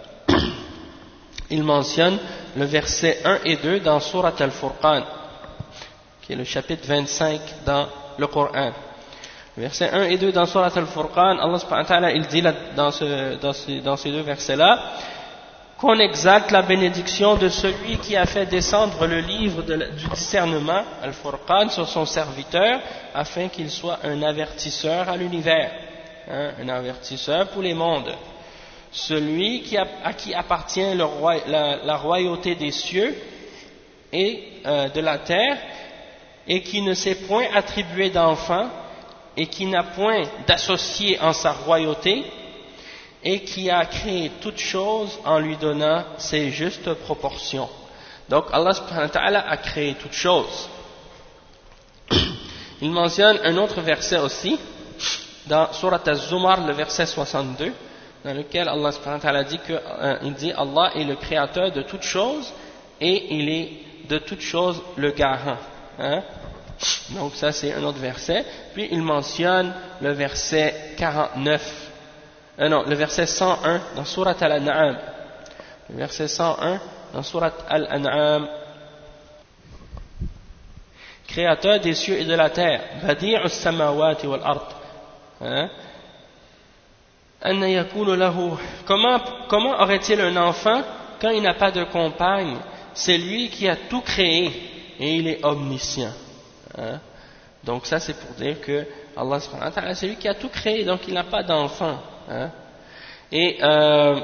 il mentionne le verset un et deux dans Surat al-Furqan, qui est le chapitre vingt-cinq dans le Coran. Le verset un et deux dans Surat al-Furqan, Allah subhanahu wa ta'ala, il dit là, dans, ce, dans, ce, dans ces deux versets-là, qu'on exalte la bénédiction de celui qui a fait descendre le livre de, du discernement, Al-Furqan, sur son serviteur, afin qu'il soit un avertisseur à l'univers, hein, un avertisseur pour les mondes. Celui qui a, à qui appartient le roi, la, la royauté des cieux et euh, de la terre, et qui ne s'est point attribué d'enfant, et qui n'a point d'associé en sa royauté, et qui a créé toutes choses en lui donnant ses justes proportions. Donc Allah subhanahu wa ta'ala a créé toutes choses. Il mentionne un autre verset aussi, dans Surat Az-Zumar, le verset soixante-deux, dans lequel Allah subhanahu wa ta'ala dit que, euh, il dit Allah est le créateur de toutes choses et il est de toutes choses le garant. Hein? Donc ça c'est un autre verset. Puis il mentionne le verset quarante-neuf, euh, non, le verset cent un dans Surat Al-An'am. Le verset cent un dans Surat Al-An'am. Créateur des cieux et de la terre, Badi'us samawati wal ard. Hein? Comment, comment aurait-il un enfant quand il n'a pas de compagne? C'est lui qui a tout créé et il est omniscient. Hein? Donc ça c'est pour dire que Allah subhanahu wa ta'ala, c'est lui qui a tout créé, donc il n'a pas d'enfant. Hein? Et euh,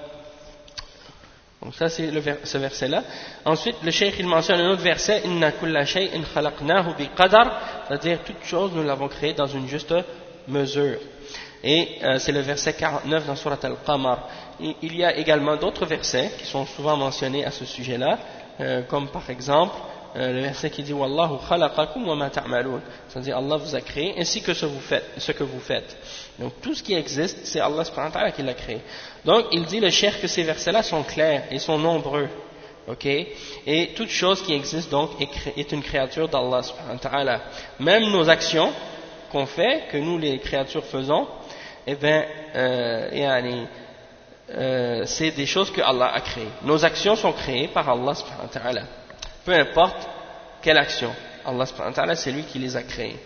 donc ça c'est le vers, ce verset là. Ensuite le cheikh il mentionne un autre verset, Inna kulla shay'in khalaqnahu bi qadar, c'est-à-dire toute chose nous l'avons créé dans une juste mesure. Et euh, c'est le verset quarante-neuf dans Surat Al-Qamar. Il y a également d'autres versets qui sont souvent mentionnés à ce sujet-là, euh, comme par exemple euh, le verset qui dit Wallahu khalaqakum wa ma ta'malun, c'est-à-dire Allah vous a créé ainsi que ce, vous faites, ce que vous faites. Donc tout ce qui existe, c'est Allah subhanahu wa ta'ala qui l'a créé. Donc il dit le cheikh que ces versets-là sont clairs et sont nombreux. Okay? Et toute chose qui existe donc est, est une créature d'Allah subhanahu wa ta'ala. Même nos actions qu'on fait, que nous les créatures faisons, eh bien, euh, yani, euh, c'est des choses que Allah a créées. Nos actions sont créées par Allah subhanahu wa ta'ala. Peu importe quelle action, Allah subhanahu wa ta'ala, c'est lui qui les a créées.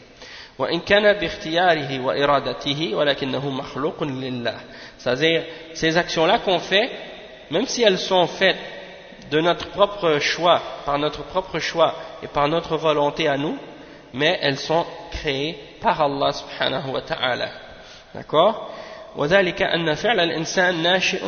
C'est-à-dire, ces actions-là qu'on fait, même si elles sont faites de notre propre choix, par notre propre choix et par notre volonté à nous, mais elles sont créées par Allah subhanahu wa ta'ala. D'accord? وذلك أن فعل الإنسان ناشئ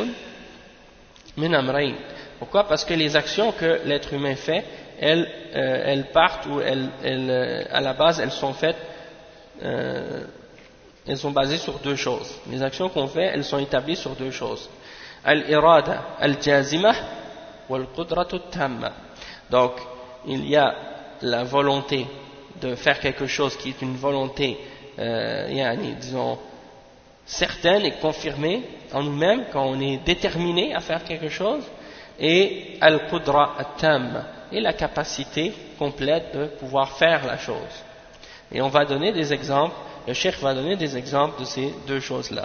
من أمرين. Pourquoi? Parce que les actions que l'être humain fait, elles, euh, elles partent ou elles, elles, à la base, elles sont faites, euh, elles sont basées sur deux choses. Les actions qu'on fait, elles sont établies sur deux choses. Al-irada al-jazimah wal-qudratu tamma. Donc, il y a la volonté de faire quelque chose qui est une volonté, euh, yani, disons, certaine et confirmée en nous-mêmes, quand on est déterminé à faire quelque chose, et al-qudra at-tam, et la capacité complète de pouvoir faire la chose. Et on va donner des exemples, le cheikh va donner des exemples de ces deux choses-là.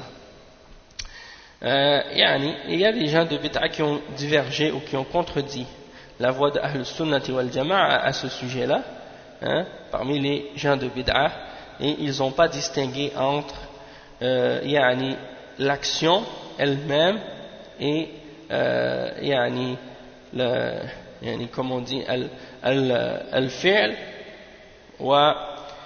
Euh, yani, il y a des gens de bid'a qui ont divergé ou qui ont contredit la voie de Ahl Sunnati wal Jama'a à ce sujet-là, hein, parmi les gens de bid'a, et ils n'ont pas distingué entre euh, yani, l'action elle-même et euh, yani, le, yani, comme on dit al-fi'l wa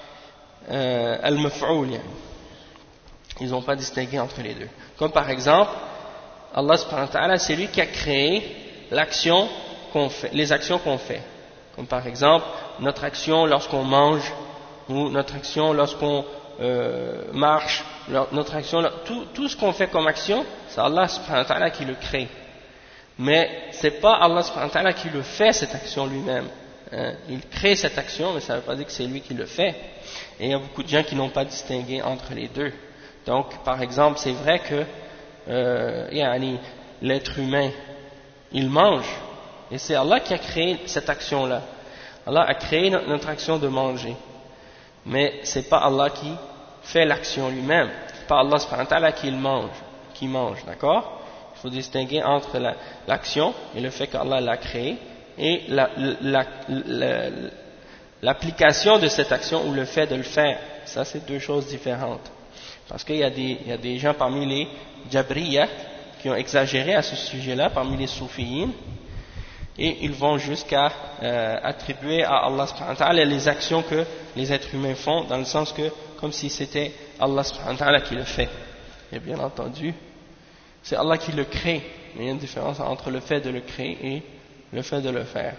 al-maf'oul, yani. Ils n'ont pas distingué entre les deux. Comme par exemple, Allah subhanahu wa ta'ala, c'est lui qui a créé l'action qu'on fait, les actions qu'on fait. Comme par exemple, notre action lorsqu'on mange, ou notre action lorsqu'on euh, marche, notre action, tout, tout ce qu'on fait comme action, c'est Allah subhanahu wa ta'ala qui le crée. Mais c'est pas Allah subhanahu wa ta'ala qui le fait, cette action lui-même. Hein. Il crée cette action, mais ça ne veut pas dire que c'est lui qui le fait. Et il y a beaucoup de gens qui n'ont pas distingué entre les deux. Donc, par exemple, c'est vrai que euh, yani, l'être humain, il mange, et c'est Allah qui a créé cette action-là. Allah a créé notre action de manger, mais c'est pas Allah qui fait l'action lui-même. C'est pas Allah subhanahu wa ta'ala qui mange, qui mange, d'accord? Il faut distinguer entre la, l'action et le fait qu'Allah l'a créé et la, la, la, l'application de cette action ou le fait de le faire. Ça, c'est deux choses différentes. Parce qu'il y a des, il y a des gens parmi les Jabriya qui ont exagéré à ce sujet-là, parmi les Soufiyines, et ils vont jusqu'à euh, attribuer à Allah subhanahu wa ta'ala les actions que les êtres humains font, dans le sens que, comme si c'était Allah subhanahu wa ta'ala qui le fait. Et bien entendu, c'est Allah qui le crée, mais il y a une différence entre le fait de le créer et le fait de le faire.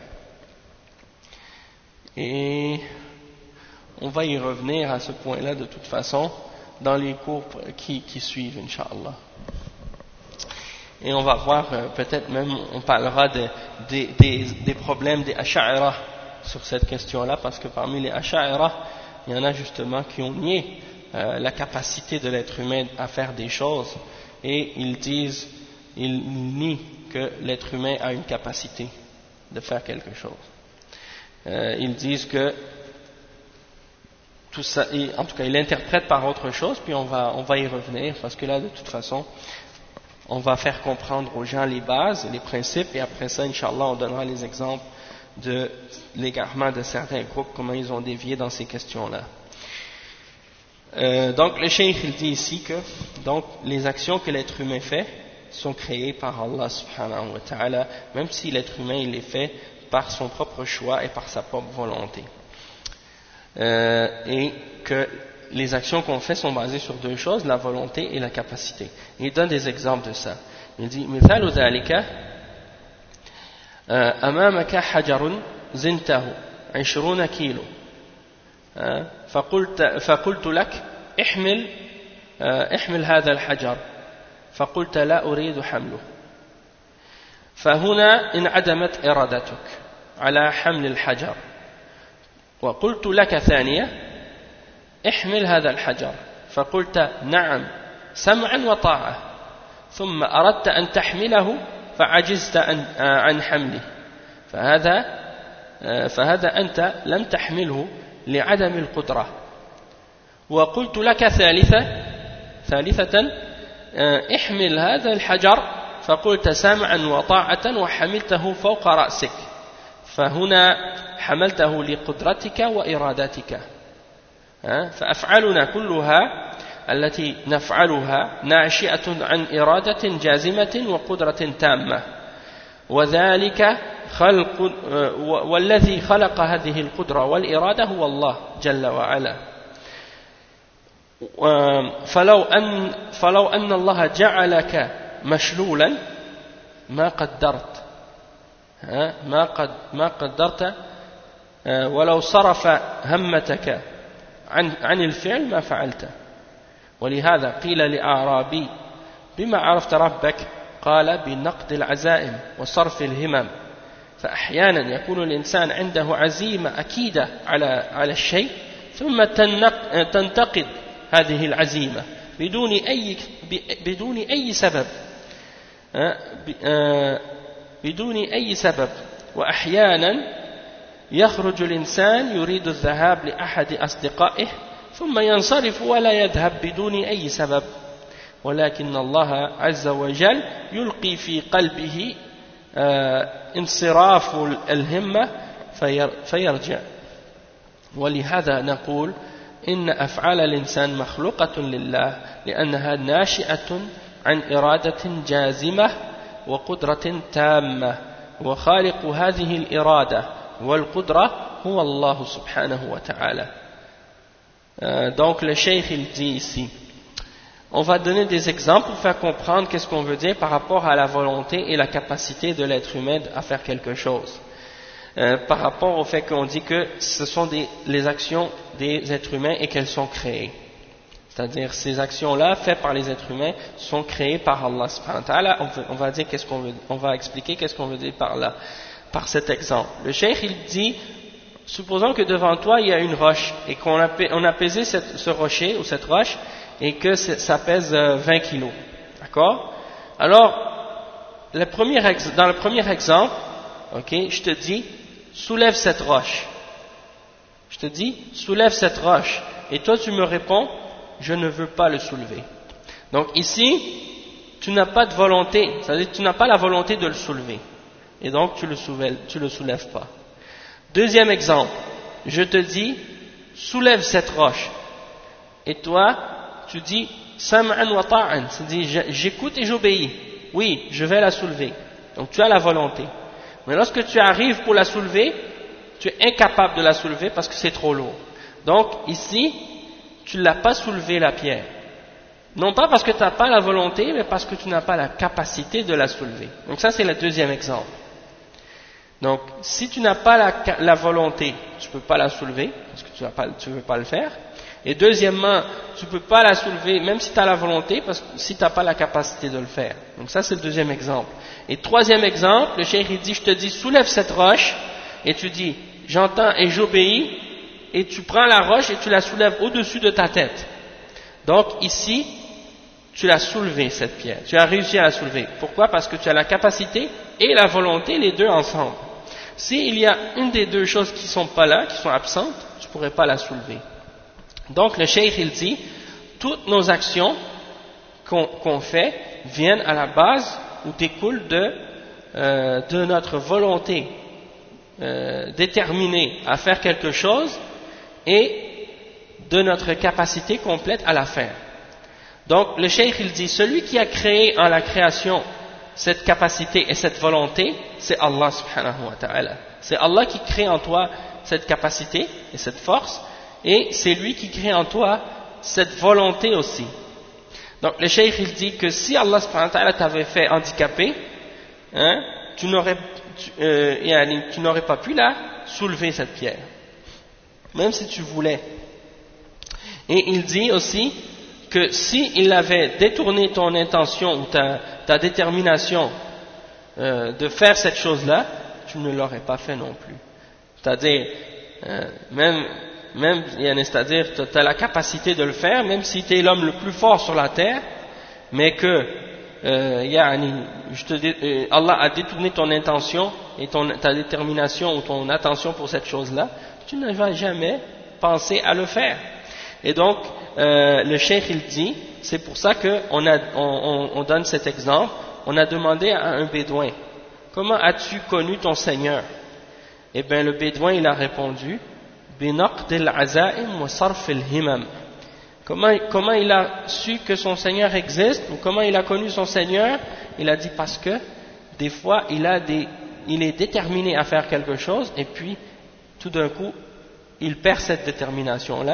Et on va y revenir à ce point-là de toute façon, dans les cours qui, qui suivent, Inch'Allah. Et on va voir, euh, peut-être même, on parlera de, de, des, des problèmes des Asha'ira sur cette question-là, parce que parmi les Asha'ira, il y en a justement qui ont nié euh, la capacité de l'être humain à faire des choses, et ils disent, ils nient que l'être humain a une capacité de faire quelque chose. Euh, ils disent que tout ça, en tout cas, ils l'interprètent par autre chose, puis on va, on va y revenir, parce que là, de toute façon, on va faire comprendre aux gens les bases, les principes, et après ça, Inch'Allah, on donnera les exemples de l'égarement de certains groupes, comment ils ont dévié dans ces questions-là. Euh, donc, le cheikh, il dit ici que donc, les actions que l'être humain fait sont créées par Allah subhanahu wa ta'ala, même si l'être humain, il les fait par son propre choix et par sa propre volonté. Euh, et que les actions qu'on fait sont basées sur deux choses, la volonté et la capacité. Il donne des exemples de ça. Il dit مثال ذلك أمامك حجر زنته عشرون كيلو فقلت فقلت لك احمل احمل هذا الحجر فقلت لا أريد حمله فهنا انعدمت إرادتك على حمل الحجر وقلت لك ثانية احمل هذا الحجر فقلت نعم سمعا وطاعة ثم أردت أن تحمله فعجزت عن حمله فهذا فهذا أنت لم تحمله لعدم القدرة وقلت لك ثالثة ثالثة احمل هذا الحجر فقلت سمعا وطاعة وحملته فوق رأسك فهنا حملته لقدرتك وإرادتك فأفعالنا كلها التي نفعلها ناشئة عن إرادة جازمة وقدرة تامة وذلك خلق والذي خلق هذه القدرة والإرادة هو الله جل وعلا فلو أن فلو أن الله جعلك مشلولا ما قدرت ما قد ما قدرت ولو صرف همتك عن عن الفعل ما فعلته ولهذا قيل لأعرابي بما عرفت ربك قال بنقد العزائم وصرف الهمم فأحيانا يكون الإنسان عنده عزيمة أكيدة على على الشيء ثم تنتقد هذه العزيمة بدون أي بدون أي سبب بدون أي سبب وأحيانا يخرج الإنسان يريد الذهاب لأحد أصدقائه ثم ينصرف ولا يذهب بدون أي سبب ولكن الله عز وجل يلقي في قلبه انصراف الهمة فيرجع ولهذا نقول إن أفعال الإنسان مخلوقة لله لأنها ناشئة عن إرادة جازمة وقدرة تامة وخالق هذه الإرادة والقدرة هو الله سبحانه وتعالى. Euh, donc le cheikh il dit ici, on va donner des exemples pour faire comprendre qu'est-ce qu'on veut dire par rapport à la volonté et la capacité de l'être humain à faire quelque chose. Euh, par rapport au fait qu'on dit que ce sont des, les actions des êtres humains et qu'elles sont créées. C'est-à-dire ces actions-là faites par les êtres humains sont créées par Allah subhanahu wa ta'ala. On, on va dire qu'est-ce qu'on veut, on va expliquer qu'est-ce qu'on veut dire par là, par cet exemple. Le cheikh il dit, supposons que devant toi il y a une roche et qu'on a, on a pesé cette, ce rocher ou cette roche et que ça pèse vingt kilos. D'accord? Alors, le premier, dans le premier exemple, ok, je te dis, soulève cette roche. Je te dis, soulève cette roche. Et toi tu me réponds, je ne veux pas le soulever. Donc ici, tu n'as pas de volonté, c'est-à-dire que tu n'as pas la volonté de le soulever. Et donc tu le soulèves, tu le soulèves pas. Deuxième exemple, je te dis, soulève cette roche. Et toi, tu dis, sam'an wa ta'an, c'est-à-dire j'écoute et j'obéis. Oui, je vais la soulever. Donc tu as la volonté. Mais lorsque tu arrives pour la soulever, tu es incapable de la soulever parce que c'est trop lourd. Donc ici, tu ne l'as pas soulevé la pierre. Non pas parce que tu n'as pas la volonté, mais parce que tu n'as pas la capacité de la soulever. Donc ça c'est le deuxième exemple. Donc si tu n'as pas la, la volonté, tu ne peux pas la soulever, parce que tu ne veux pas le faire. Et deuxièmement, tu ne peux pas la soulever, même si tu as la volonté, parce que si tu n'as pas la capacité de le faire. Donc ça c'est le deuxième exemple. Et troisième exemple, le cheikh il dit, je te dis, soulève cette roche, et tu dis, j'entends et j'obéis, et tu prends la roche et tu la soulèves au-dessus de ta tête. Donc ici, tu l'as soulevée cette pierre, tu as réussi à la soulever. Pourquoi? Parce que tu as la capacité et la volonté, les deux ensemble. S'il y a une des deux choses qui ne sont pas là, qui sont absentes, tu ne pourrais pas la soulever. Donc le cheikh il dit, toutes nos actions qu'on qu'on fait viennent à la base ou découlent de, euh, de notre volonté euh, déterminée à faire quelque chose et de notre capacité complète à la faire. Donc le cheikh il dit, celui qui a créé en la création cette capacité et cette volonté, c'est Allah subhanahu wa ta'ala. C'est Allah qui crée en toi cette capacité et cette force, et c'est lui qui crée en toi cette volonté aussi. Donc le cheikh il dit que si Allah subhanahu wa ta'ala t'avait fait handicapé, hein, tu n'aurais tu, euh, tu n'aurais pas pu la soulever cette pierre, même si tu voulais. Et il dit aussi que si il avait détourné ton intention ou ta, ta détermination euh, de faire cette chose-là, tu ne l'aurais pas fait non plus. C'est-à-dire, euh, même, même, c'est-à-dire, tu as la capacité de le faire, même si tu es l'homme le plus fort sur la terre, mais que euh, yani, je te, euh, Allah a détourné ton intention et ton, ta détermination ou ton attention pour cette chose-là, tu ne vas jamais penser à le faire. Et donc, euh, le cheikh il dit, c'est pour ça qu'on on, on, on donne cet exemple, on a demandé à un bédouin, comment as-tu connu ton Seigneur? Eh bien le bédouin il a répondu, binaqdil azaim wa sarfil himam. Comment, comment il a su que son Seigneur existe, ou comment il a connu son Seigneur? Il a dit parce que des fois il, a des, il est déterminé à faire quelque chose, et puis tout d'un coup il perd cette détermination-là,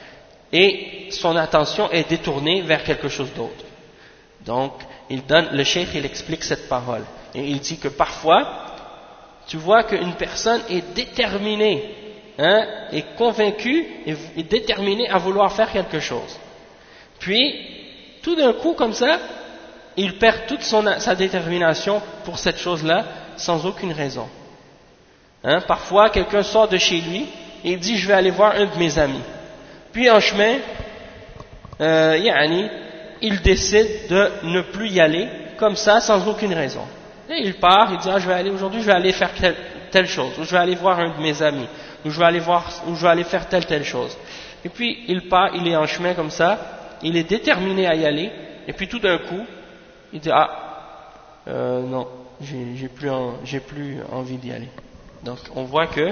et son attention est détournée vers quelque chose d'autre. Donc, il donne, le cheikh il explique cette parole, et il dit que parfois, tu vois qu'une personne est déterminée, hein, est convaincue, et est déterminée à vouloir faire quelque chose. Puis, tout d'un coup, comme ça, il perd toute son, sa détermination pour cette chose-là, sans aucune raison. Hein, parfois, quelqu'un sort de chez lui, et il dit, je vais aller voir un de mes amis. Puis en chemin, euh, yani, il décide de ne plus y aller, comme ça, sans aucune raison. Et il part, il dit, ah, je vais aller aujourd'hui, je vais aller faire telle, telle chose, ou je vais aller voir un de mes amis, ou je vais aller voir, ou je vais aller faire telle, telle chose. Et puis il part, il est en chemin comme ça, il est déterminé à y aller, et puis tout d'un coup, il dit, ah, euh, non, j'ai, j'ai plus, en, j'ai plus envie d'y aller. Donc on voit que,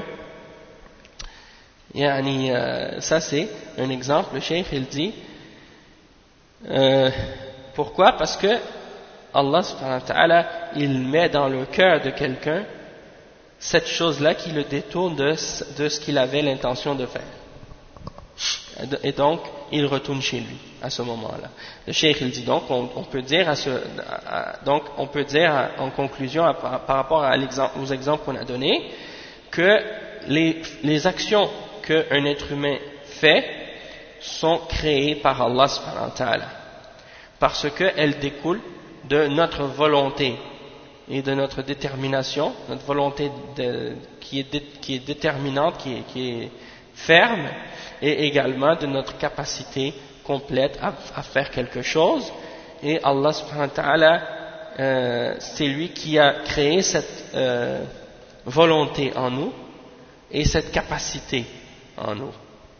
Yani, euh, ça c'est un exemple, le cheikh il dit, euh, pourquoi? Parce que Allah subhanahu wa ta'ala, il met dans le cœur de quelqu'un cette chose-là qui le détourne de, de ce qu'il avait l'intention de faire. Et donc, il retourne chez lui à ce moment-là. Le cheikh il dit donc, on, on peut dire à ce, à, donc on peut dire à, en conclusion à, par, par rapport à l'exemple, aux exemples qu'on a donnés, que les, les actions qu'un être humain fait sont créées par Allah subhanahu wa ta'ala, parce qu'elles découlent de notre volonté et de notre détermination, notre volonté de, qui, est dé, qui est déterminante, qui est, qui est ferme, et également de notre capacité complète à, à faire quelque chose. Et Allah subhanahu wa ta'ala, euh, c'est lui qui a créé cette euh, volonté en nous et cette capacité en nous.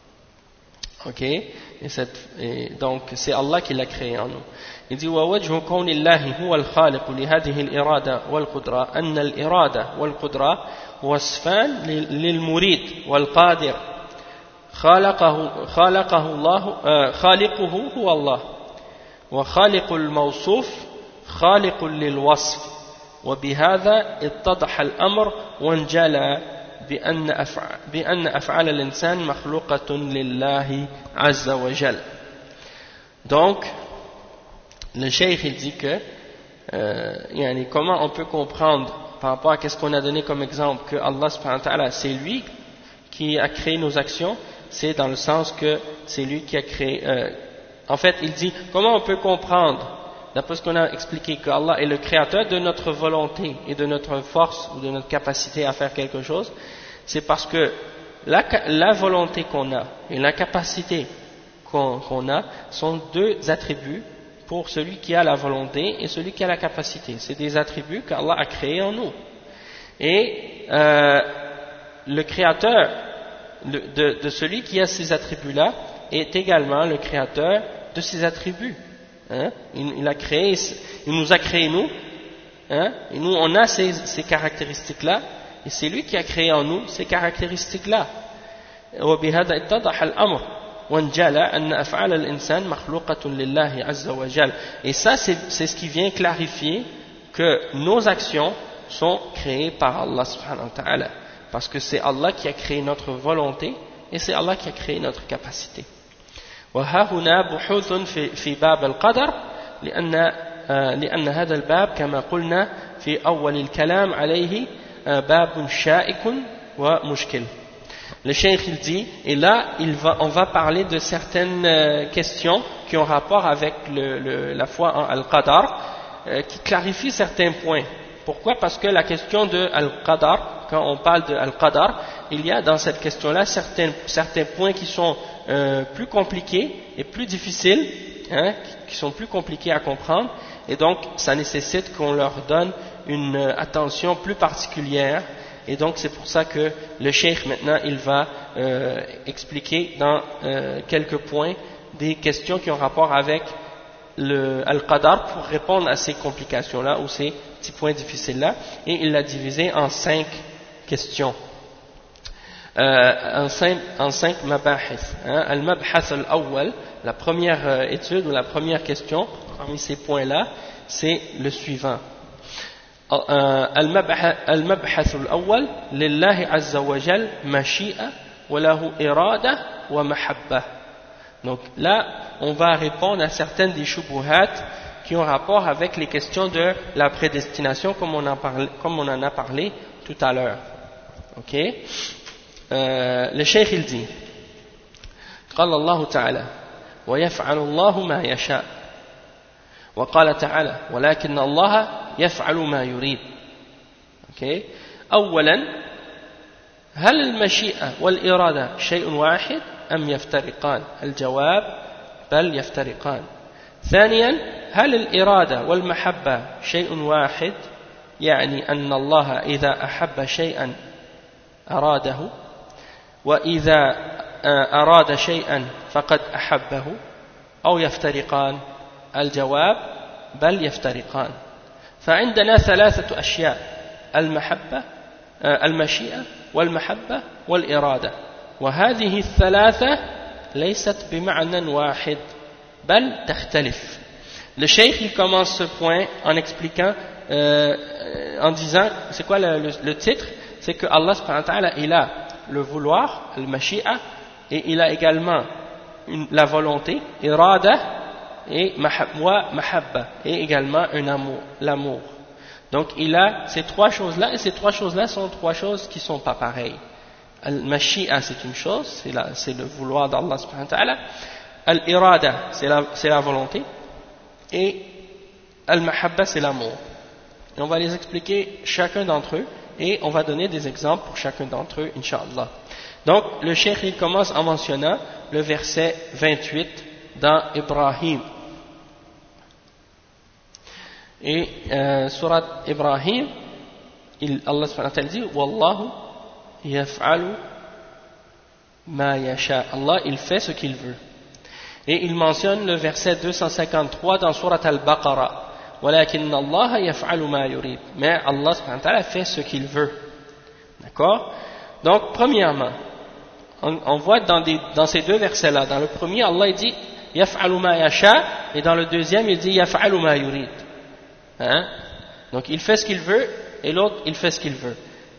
Ok, et, cette, et donc c'est Allah qui l'a créé en nous. Il dit ووجه كون الله هو الخالق لهذه الإرادة والقدرة أن الإرادة والقدرة وصفان للمريد والقادر خالقه خالقه الله خالقه هو الله وخالق الموصوف خالق للوصف وبهذا اتضح الأمر وانجلى بأن أفعال, بأن أفعال الإنسان مخلوقة لله عز وجل. Donc le cheikh il dit que euh, yani, comment on peut comprendre par rapport à ce qu'on a donné comme exemple que Allah subhanahu wa ta'ala c'est lui qui a créé nos actions, c'est dans le sens que c'est lui qui a créé euh, en fait il dit comment on peut comprendre d'après ce qu'on a expliqué que Allah est le créateur de notre volonté et de notre force ou de notre capacité à faire quelque chose, c'est parce que la, la volonté qu'on a et la capacité qu'on, qu'on a sont deux attributs pour celui qui a la volonté et celui qui a la capacité. C'est des attributs qu'Allah a créés en nous. Et euh, le créateur de, de, de celui qui a ces attributs-là est également le créateur de ces attributs. Hein? Il, il, a créé, il nous a créé nous, hein? Et nous on a ces, ces caractéristiques-là, et c'est lui qui a créé en nous ces caractéristiques-là. وبهذا اتضح الأمر وانجلى أن أفعال الإنسان مخلوقة لله عز وجل. Et ça c'est, c'est ce qui vient clarifier que nos actions sont créées par Allah subhanahu wa ta'ala, parce que c'est Allah qui a créé notre volonté et c'est Allah qui a créé notre capacité. وها هنا بحوث في في باب القدر لأن لأن هذا الباب كما قلنا في أول الكلام عليه باب شائك ومشكل. Le cheikh il dit, et là il va, on va parler de certaines questions qui ont rapport avec le, le, la foi en Al-Qadar, euh, qui clarifient certains points. Pourquoi? Parce que la question de Al-Qadar, quand on parle de Al-Qadar, il y a dans cette question-là certains, certains points qui sont euh, plus compliqués et plus difficiles, hein, qui sont plus compliqués à comprendre, et donc ça nécessite qu'on leur donne une attention plus particulière. Et donc c'est pour ça que le cheikh maintenant il va euh, expliquer dans euh, quelques points des questions qui ont rapport avec le Al-Qadar pour répondre à ces complications-là ou ces petits points difficiles-là, et il l'a divisé en cinq questions, euh, en cinq, en cinq mabahith. Hein. Al-Mabhath al-Awwal, la première euh, étude ou la première question parmi ces points-là, c'est le suivant. المبحث الأول لله عز وجل مشيئة وله إرادة ومحبة. Donc là, on va répondre à certaines des shubuhat qui ont rapport avec les questions de la prédestination, comme on en, parle, comme on en a parlé tout à l'heure. Ok? Euh, le cheikh il dit, قال الله تعالى ويفعل الله ما يشاء وقال تعالى ولكن الله يفعل ما يريد. okay. أولا هل المشيئة والإرادة شيء واحد أم يفترقان؟ الجواب بل يفترقان. ثانيا هل الإرادة والمحبة شيء واحد، يعني أن الله إذا أحب شيئا أراده وإذا أراد شيئا فقد أحبه، أو يفترقان؟ الجواب بل يفترقان. فعندنا ثلاثة أشياء: المحبة المشيئة والمحبة والإرادة، وهذه الثلاثة ليست بمعنى واحد بل تختلف. Le cheikh il commence ce point en expliquant, euh, en disant, c'est quoi le, le, le titre? C'est que Allah subhanahu wa ta'ala il a le vouloir, le mashi'a, et il a également une, la volonté, irada, et mahabba, et également un amour, l'amour. Donc il a ces trois choses-là, et ces trois choses-là sont trois choses qui ne sont pas pareilles. Al-mashi'a c'est une chose, c'est, la, c'est le vouloir d'Allah subhanahu wa ta'ala. Al-irada c'est la, c'est la volonté, et al-mahabba c'est l'amour. Et on va les expliquer chacun d'entre eux, et on va donner des exemples pour chacun d'entre eux, Inch'Allah. Donc le cheikh il commence en mentionnant le verset vingt-huit dans Ibrahim. Et euh, surat Ibrahim, il, Allah subhanahu wa ta'ala dit Wallahu yaf'alu ma yasha. Allah il fait ce qu'il veut. Et il mentionne le verset deux cent cinquante-trois dans surat Al-Baqarah, Walakin Allah yaf'alu ma yurid. Mais Allah subhanahu wa ta'ala fait ce qu'il veut. D'accord? Donc premièrement, on, on voit dans, des, dans ces deux versets-là, dans le premier Allah il dit Yaf'alu ma yasha, et dans le deuxième il dit Yaf'alu ma yurid. Hein? Donc il fait ce qu'il veut, et l'autre il fait ce qu'il veut.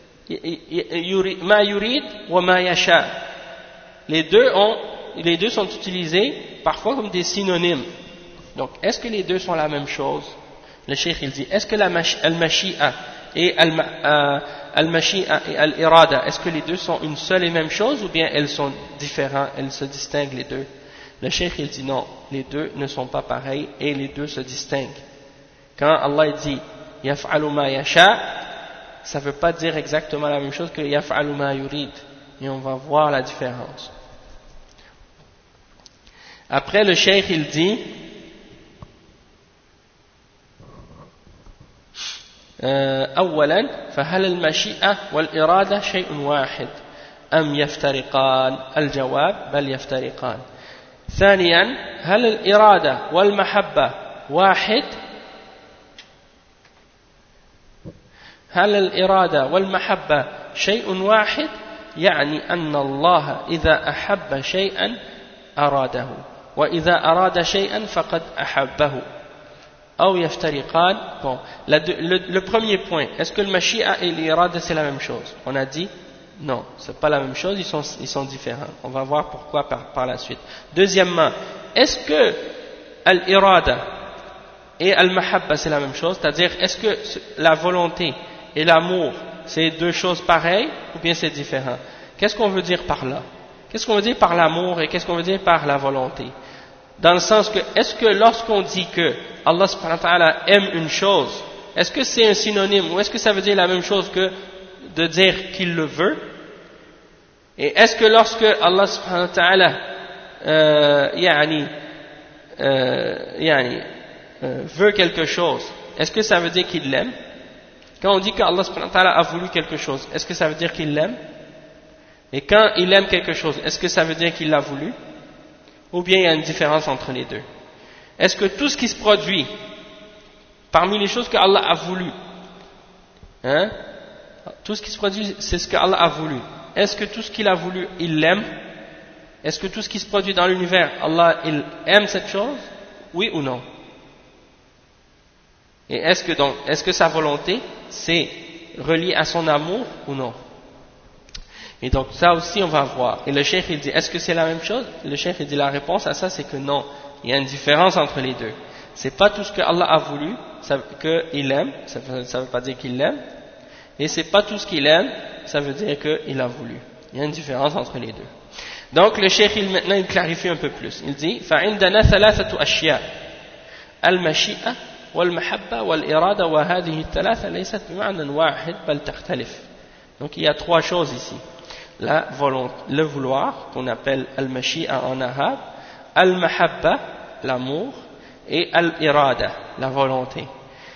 Ma yurid wa ma yasha. Les deux ont, les deux sont utilisés parfois comme des synonymes. Donc est-ce que les deux sont la même chose? Le cheikh il dit, est-ce que la al-mashi'a et al-mashi'a et al-irada, est-ce que les deux sont une seule et même chose, ou bien elles sont différentes, elles se distinguent les deux? Le cheikh il dit non, les deux ne sont pas pareils et les deux se distinguent. Quand Allah dit yaf'alu ma yasha, ça ne veut pas dire exactement la même chose que yaf'alu ma yurid. et on va voir la différence. Après le cheikh il dit أولا فهل المشيئة والإرادة شيء واحد أم يفترقان؟ الجواب بل يفترقان. ثانيا هل الإرادة والمحبة واحد؟ هل الإرادة والمحبة شيء واحد؟ يعني أن الله إذا أحب شيئا أراده وإذا أراد شيئا فقد أحبه أو يفترقان. Bon, le, le, le premier point, est-ce que le Mashi'a et l'Irada c'est la même chose? On a dit non, c'est pas la même chose, ils sont, ils sont différents. On va voir pourquoi par, par la suite. Deuxièmement, est-ce que l'Irada et Al-Mahabba c'est la même chose? C'est-à-dire, est-ce que la volonté et l'amour c'est deux choses pareilles ou bien c'est différent? Qu'est-ce qu'on veut dire par là? Qu'est-ce qu'on veut dire par l'amour et qu'est-ce qu'on veut dire par la volonté? Dans le sens que, est-ce que lorsqu'on dit que Allah subhanahu wa ta'ala aime une chose, est-ce que c'est un synonyme ou est-ce que ça veut dire la même chose que de dire qu'il le veut? Et est-ce que lorsque Allah subhanahu wa ta'ala euh, yani, euh, yani, euh, veut quelque chose, est-ce que ça veut dire qu'il l'aime? Quand on dit qu'Allah subhanahu wa ta'ala a voulu quelque chose, est-ce que ça veut dire qu'il l'aime? Et quand il aime quelque chose, est-ce que ça veut dire qu'il l'a voulu? Ou bien il y a une différence entre les deux? Est-ce que tout ce qui se produit parmi les choses que Allah a voulu, hein, tout ce qui se produit c'est ce que Allah a voulu, est-ce que tout ce qu'il a voulu il l'aime? Est-ce que tout ce qui se produit dans l'univers Allah il aime cette chose? Oui ou non? Et est-ce que donc est-ce que sa volonté c'est relié à son amour ou non? Et donc ça aussi on va voir. Et le cheikh il dit est-ce que c'est la même chose? Le cheikh il dit la réponse à ça c'est que non. Il y a une différence entre les deux. C'est pas tout ce que Allah a voulu qu'il aime, ça ne veut pas dire qu'il l'aime. Et c'est pas tout ce qu'il aime, ça veut dire qu'il a voulu. Il y a une différence entre les deux. Donc le cheikh il, maintenant il clarifie un peu plus. Il dit فعندنا ثلاثة أشياء المشيئة والمحبة والإرادة وهذه الثلاثة ليست بمعنى واحد بل تختلف. Donc il y a trois choses ici. La volonté, le vouloir, qu'on appelle al-mashi'a en arabe, al-mahabba, l'amour, et al-irada, la volonté.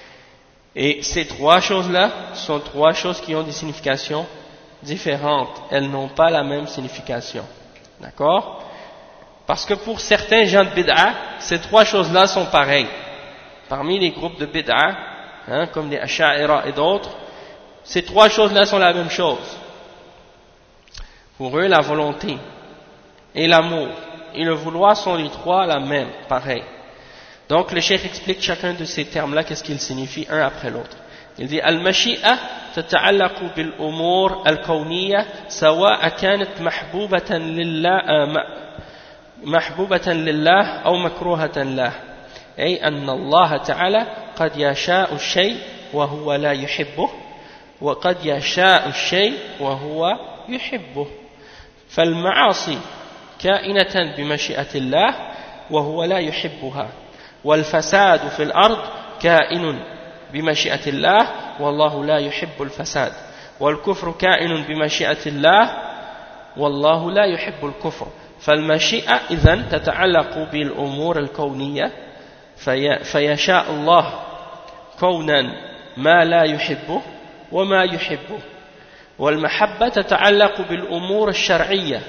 Et ces trois choses-là sont trois choses qui ont des significations différentes. Elles n'ont pas la même signification. D'accord? Parce que pour certains gens de bid'a, ces trois choses-là sont pareilles. Parmi les groupes de bid'a, hein, comme les asha'ira et d'autres, ces trois choses-là sont la même chose. Pour eux, la volonté et l'amour et le vouloir sont les trois la même, pareil. Donc le cheikh explique chacun de ces termes-là, qu'est-ce qu'ils signifient un après l'autre. Il dit al-mashi'a tata'allaqu bil umur al-kawniyya sawa'a kanat mahbubatan lillah mahbubatan lillah aw makruhatan lah. Ay anna Allah ta'ala qad yasha'u ash-shay wa huwa la yuhibbuhu wa qad yasha'u ash-shay wa huwa yuhibbuhu. فالمعاصي كائنة بمشيئة الله وهو لا يحبها والفساد في الأرض كائن بمشيئة الله والله لا يحب الفساد والكفر كائن بمشيئة الله والله لا يحب الكفر فالمشيئة إذن تتعلق بالأمور الكونية في فيشاء الله كونا ما لا يحبه وما يحبه والمحبة تتعلق بالأمور الشرعية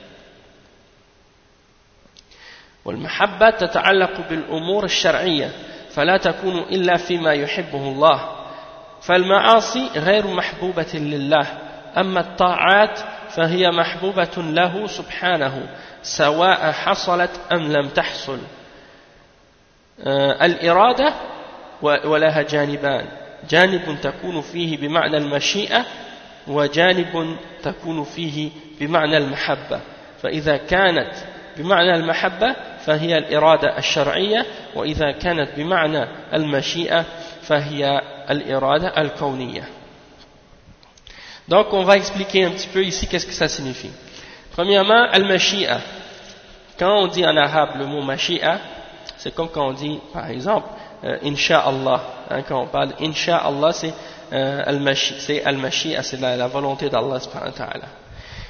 والمحبة تتعلق بالأمور الشرعية فلا تكون إلا فيما يحبه الله فالمعاصي غير محبوبة لله أما الطاعات فهي محبوبة له سبحانه سواء حصلت أم لم تحصل آه الإرادة ولها جانبان جانب تكون فيه بمعنى المشيئة وجانب تكون فيه بمعنى المحبة فإذا كانت بمعنى المحبة فهي الإرادة الشرعية وإذا كانت بمعنى المشيئة فهي الإرادة الكونية. Donc on va expliquer un petit peu ici qu'est-ce que ça signifie. Premièrement, al-mashi'a. Quand on dit en arabe le mot mashi'a, c'est comme quand on dit par exemple euh, insha'Allah, hein, quand on parle insha'Allah c'est Euh, al-mashi, c'est al-mashi'a, c'est la, la volonté d'Allah subhanahu wa ta'ala.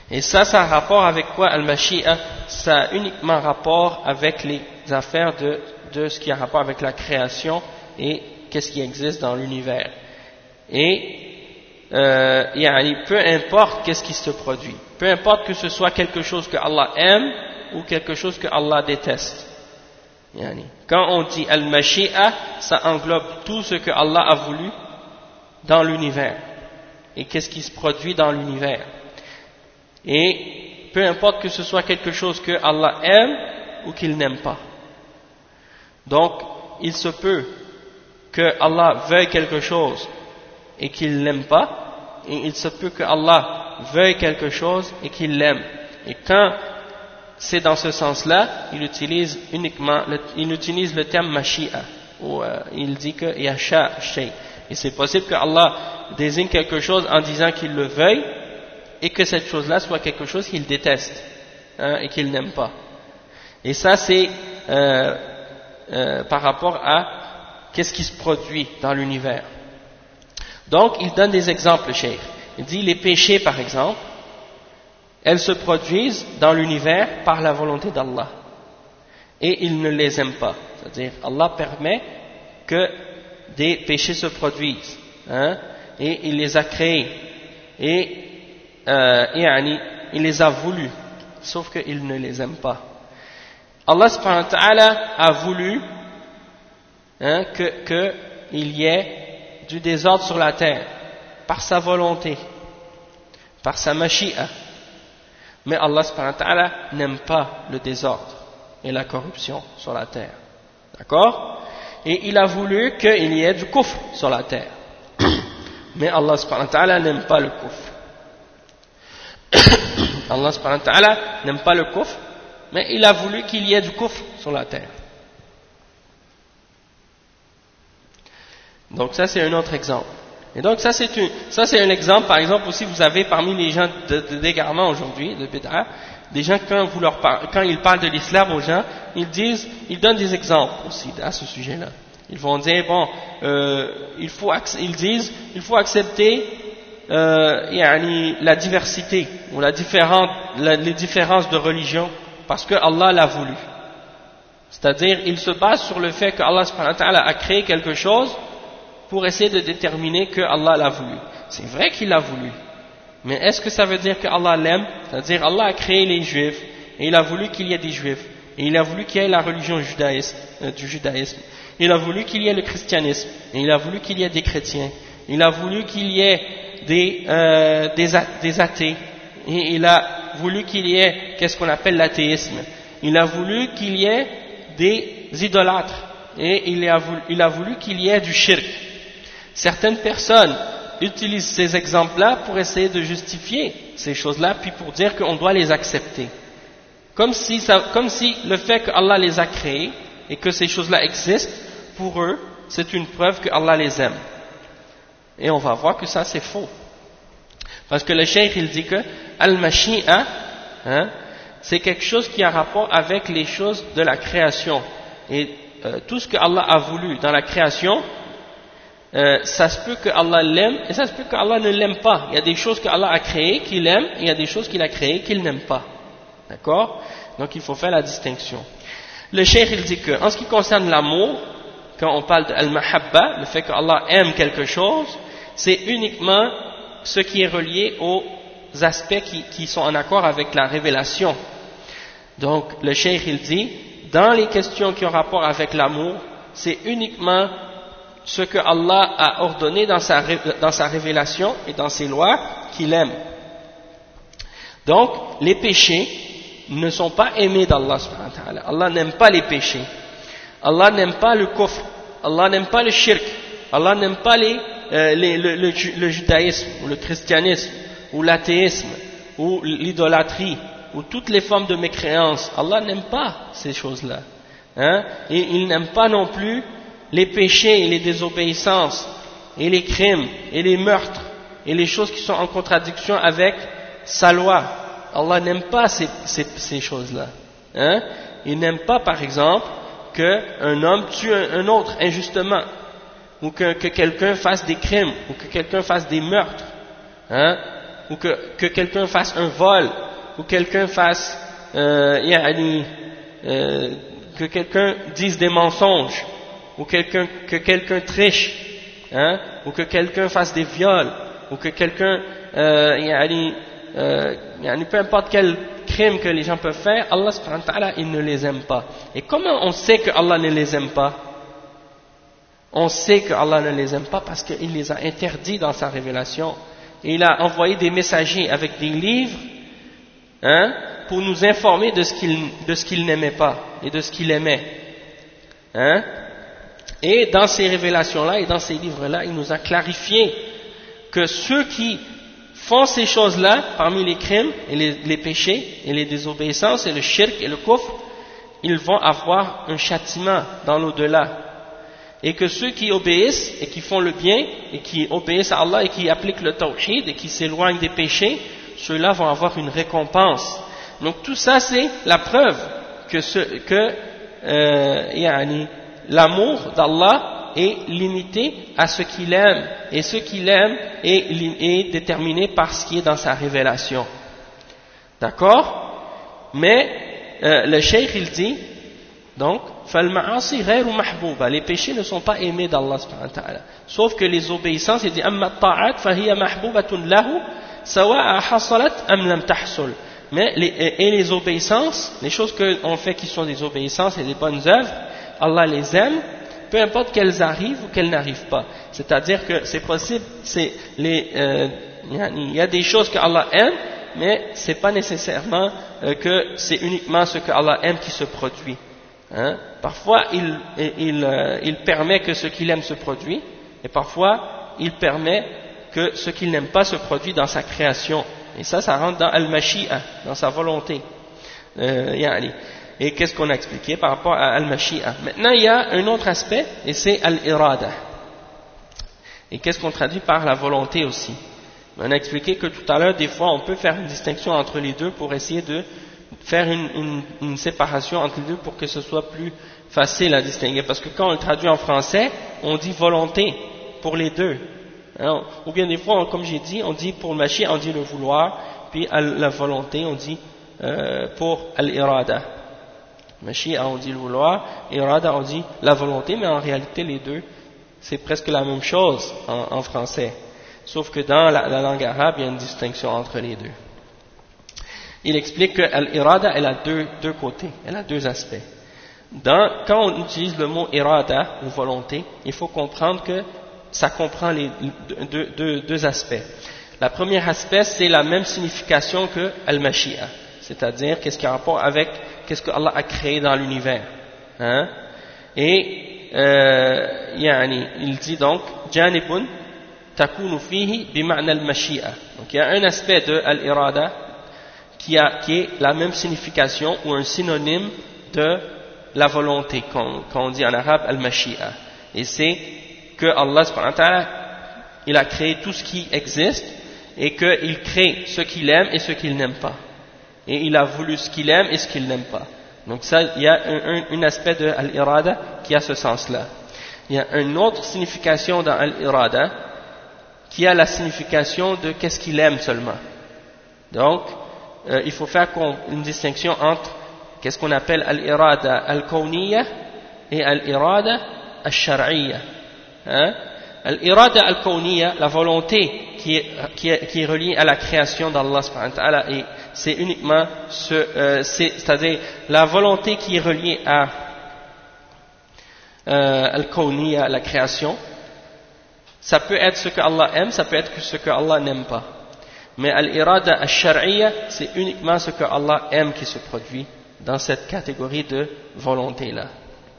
Et ça, ça a rapport avec quoi, al-Mashi'a? Ça a uniquement rapport avec les affaires de, de ce qui a rapport avec la création et qu'est-ce qui existe dans l'univers. Et euh, yani, peu importe qu'est-ce qui se produit, peu importe que ce soit quelque chose que Allah aime ou quelque chose que Allah déteste. Yani, quand on dit al-Mashi'a, ça englobe tout ce que Allah a voulu dans l'univers et qu'est-ce qui se produit dans l'univers. Et peu importe que ce soit quelque chose que Allah aime ou qu'il n'aime pas. Donc, il se peut que Allah veuille quelque chose et qu'il l'aime pas, et il se peut que Allah veuille quelque chose et qu'il l'aime. Et quand c'est dans ce sens-là, il utilise uniquement, le, il utilise le terme Mashi'a, où euh, il dit que Yasha Shay. Et c'est possible que Allah désigne quelque chose en disant qu'il le veuille, et que cette chose-là soit quelque chose qu'il déteste, hein, et qu'il n'aime pas. Et ça, c'est euh, euh, par rapport à qu'est-ce qui se produit dans l'univers. Donc, il donne des exemples, Cheikh. Il dit les péchés, par exemple, elles se produisent dans l'univers par la volonté d'Allah. Et il ne les aime pas. C'est-à-dire, Allah permet que des péchés se produisent, hein, et il les a créés. Et Euh, yani, il les a voulus, sauf qu'il ne les aime pas. Allah subhanahu wa ta'ala a voulu hein, que, que il y ait du désordre sur la terre, par sa volonté, par sa mashi'a. Mais Allah subhanahu wa ta'ala n'aime pas le désordre et la corruption sur la terre. D'accord? Et il a voulu qu'il y ait du kufr sur la terre. Mais Allah subhanahu wa ta'ala n'aime pas le kufr. Allah subhanahu wa ta'ala n'aime pas le kufr, mais il a voulu qu'il y ait du kufr sur la terre. Donc ça c'est un autre exemple. Et donc ça c'est un, ça c'est un exemple, par exemple aussi vous avez parmi les gens de, de d'égarement aujourd'hui, de bid'a, des gens quand, vous leur par, quand ils parlent de l'islam aux gens, ils disent, ils donnent des exemples aussi à ce sujet-là. Ils vont dire bon, euh, il faut, ils disent, il faut accepter Euh, yani, la diversité ou la différente, la, les différences de religion parce que Allah l'a voulu. C'est-à-dire, il se base sur le fait que Allah subhanahu wa ta'ala a créé quelque chose pour essayer de déterminer que Allah l'a voulu. C'est vrai qu'il l'a voulu, mais est-ce que ça veut dire que Allah l'aime? C'est-à-dire, Allah a créé les juifs et il a voulu qu'il y ait des juifs et il a voulu qu'il y ait la religion judaïsme, euh, du judaïsme. Il a voulu qu'il y ait le christianisme et il a voulu qu'il y ait des chrétiens. Il a voulu qu'il y ait Des, euh, des, des athées, et il a voulu qu'il y ait qu'est-ce qu'on appelle l'athéisme. Il a voulu qu'il y ait des idolâtres et il a voulu, il a voulu qu'il y ait du shirk. Certaines personnes utilisent ces exemples-là pour essayer de justifier ces choses-là, puis pour dire qu'on doit les accepter, comme si, ça, comme si le fait que Allah les a créés et que ces choses-là existent pour eux, c'est une preuve que Allah les aime. Et on va voir que ça c'est faux. Parce que le cheikh il dit que al-mashi'a, hein, c'est quelque chose qui a rapport avec les choses de la création. Et euh, tout ce que Allah a voulu dans la création, euh, ça se peut que Allah l'aime et ça se peut que Allah ne l'aime pas. Il y a des choses que Allah a créées qu'il aime et il y a des choses qu'il a créées qu'il n'aime pas. D'accord? Donc il faut faire la distinction. Le cheikh il dit que en ce qui concerne l'amour, quand on parle de al-mahabba, le fait que Allah aime quelque chose, c'est uniquement ce qui est relié aux aspects qui, qui sont en accord avec la révélation. Donc, le cheikh il dit, dans les questions qui ont rapport avec l'amour, c'est uniquement ce que Allah a ordonné dans sa, dans sa révélation et dans ses lois qu'il aime. Donc, les péchés ne sont pas aimés d'Allah subhanahu wa ta'ala. Allah n'aime pas les péchés. Allah n'aime pas le kufr. Allah n'aime pas le shirk. Allah n'aime pas les Euh, les, le, le, le judaïsme, ou le christianisme, ou l'athéisme, ou l'idolâtrie, ou toutes les formes de mécréance. Allah n'aime pas ces choses-là. Hein? Et il n'aime pas non plus les péchés et les désobéissances, et les crimes, et les meurtres, et les choses qui sont en contradiction avec sa loi. Allah n'aime pas ces, ces, ces choses-là. Hein? Il n'aime pas, par exemple, qu'un homme tue un, un autre injustement, ou que, que quelqu'un fasse des crimes, ou que quelqu'un fasse des meurtres. Hein? ou que, que quelqu'un fasse un vol, ou quelqu'un fasse, euh, yani, euh, que quelqu'un dise des mensonges, ou quelqu'un, que quelqu'un triche, hein, ou que quelqu'un fasse des viols, ou que quelqu'un, euh, yani, euh, yani, peu importe quel crime que les gens peuvent faire, Allah subhanahu wa ta'ala, il ne les aime pas. Et comment on sait que Allah ne les aime pas? On sait que Allah ne les aime pas parce qu'il les a interdits dans sa révélation. Et il a envoyé des messagers avec des livres, hein, pour nous informer de ce qu'il, de ce qu'il n'aimait pas et de ce qu'il aimait. Hein? Et dans ces révélations-là et dans ces livres-là, il nous a clarifié que ceux qui font ces choses-là, parmi les crimes et les, les péchés et les désobéissances et le shirk et le kufr, ils vont avoir un châtiment dans l'au-delà. Et que ceux qui obéissent et qui font le bien et qui obéissent à Allah et qui appliquent le tawhid et qui s'éloignent des péchés, ceux-là vont avoir une récompense. Donc tout ça c'est la preuve que, ce, que euh, yani, l'amour d'Allah est limité à ce qu'il aime, et ce qu'il aime est, est déterminé par ce qui est dans sa révélation. D'accord? Mais euh, le cheikh il dit donc فالمعاصي غير محبوبة, les péchés ne sont pas aimés d'Allah subhanahu wa ta'ala, sauf que les obéissances, il dit أما الطاعات فهي محبوبة له سواء حصلت أم لم تحصل. Mais les, et les obéissances, les choses qu'on fait qui sont des obéissances et des bonnes œuvres, Allah les aime, peu importe qu'elles arrivent ou qu'elles n'arrivent pas. C'est-à-dire que c'est possible, c'est les, euh, il y a des choses que Allah aime, mais c'est pas nécessairement euh, que c'est uniquement ce que Allah aime qui se produit. Hein? Parfois, il, il, euh, il permet que ce qu'il aime se produise, et parfois, il permet que ce qu'il n'aime pas se produise dans sa création. Et ça, ça rentre dans al-mashi'a, dans sa volonté. Euh, yani. Et qu'est-ce qu'on a expliqué par rapport à al-mashi'a? Maintenant, il y a un autre aspect, et c'est al-irada. Et qu'est-ce qu'on traduit par la volonté aussi? On a expliqué que tout à l'heure, des fois, on peut faire une distinction entre les deux pour essayer de faire une, une, une séparation entre les deux pour que ce soit plus facile à distinguer. Parce que quand on le traduit en français, on dit volonté pour les deux. Hein? Ou bien des fois, comme j'ai dit, on dit pour le mashi'a, on dit le vouloir, puis la volonté, on dit euh, pour al-irada. Mashi'a, on dit le vouloir, irada, on dit la volonté, mais en réalité, les deux, c'est presque la même chose en, en français. Sauf que dans la, la langue arabe, il y a une distinction entre les deux. Il explique que l'irada, elle a deux, deux côtés, elle a deux aspects. Dans, quand on utilise le mot irada, ou volonté, il faut comprendre que ça comprend les deux, deux, deux aspects. Le premier aspect, c'est la même signification que al-mashi'a, c'est-à-dire qu'est-ce qui a rapport avec qu'est-ce que Allah a créé dans l'univers. Hein? Et euh, yani, il dit donc janibun takunu fihi bima'na al-mashi'a. Donc il y a un aspect de al-irada qui, a, qui est la même signification ou un synonyme de la volonté, quand, quand on dit en arabe al-mashi'a. Et c'est que Allah subhanahu wa ta'ala, il a créé tout ce qui existe et qu'il crée ce qu'il aime et ce qu'il n'aime pas. Et il a voulu ce qu'il aime et ce qu'il n'aime pas. Donc ça, il y a un, un, un aspect de al-irada qui a ce sens-là. Il y a une autre signification dans al-irada qui a la signification de qu'est-ce qu'il aime seulement. Donc, euh, il faut faire une distinction entre qu'est-ce qu'on appelle al-irada al-kawniyya et al-irada al-shar'iyya. Hein? Al-irada al-kawniyya, la volonté qui est, qui, est, qui est reliée à la création d'Allah subhanahu wa ta'ala, et c'est uniquement ce, euh, c'est-à-dire la volonté qui est reliée à euh, al-kawniyya, la création. Ça peut être ce que Allah aime, ça peut être ce que Allah n'aime pas. Mais al-irada al-shar'iyya, c'est uniquement ce que Allah aime qui se produit dans cette catégorie de volonté-là.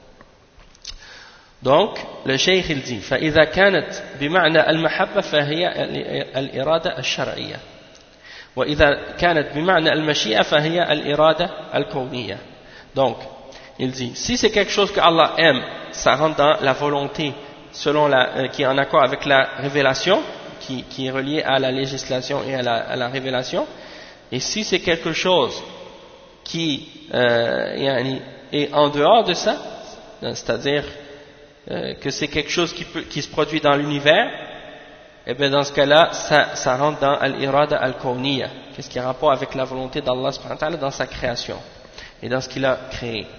Donc, le cheikh il dit فإذا كانت بمعنى المحبة فهي الإرادة الشرعية وإذا كانت بمعنى المشيئة فهي الإرادة الكونية. Donc, il dit si c'est quelque chose que Allah aime, ça rentre dans la volonté selon la, euh, qui est en accord avec la révélation, qui, qui est reliée à la législation et à la, à la révélation. Et si c'est quelque chose qui euh, est en dehors de ça, c'est-à-dire Euh, que c'est quelque chose qui, peut, qui se produit dans l'univers, et bien dans ce cas-là, ça, ça rentre dans al-irada al-kawniyya, qu'est-ce qui a rapport avec la volonté d'Allah subhanahu wa ta'ala dans sa création et dans ce qu'il a créé.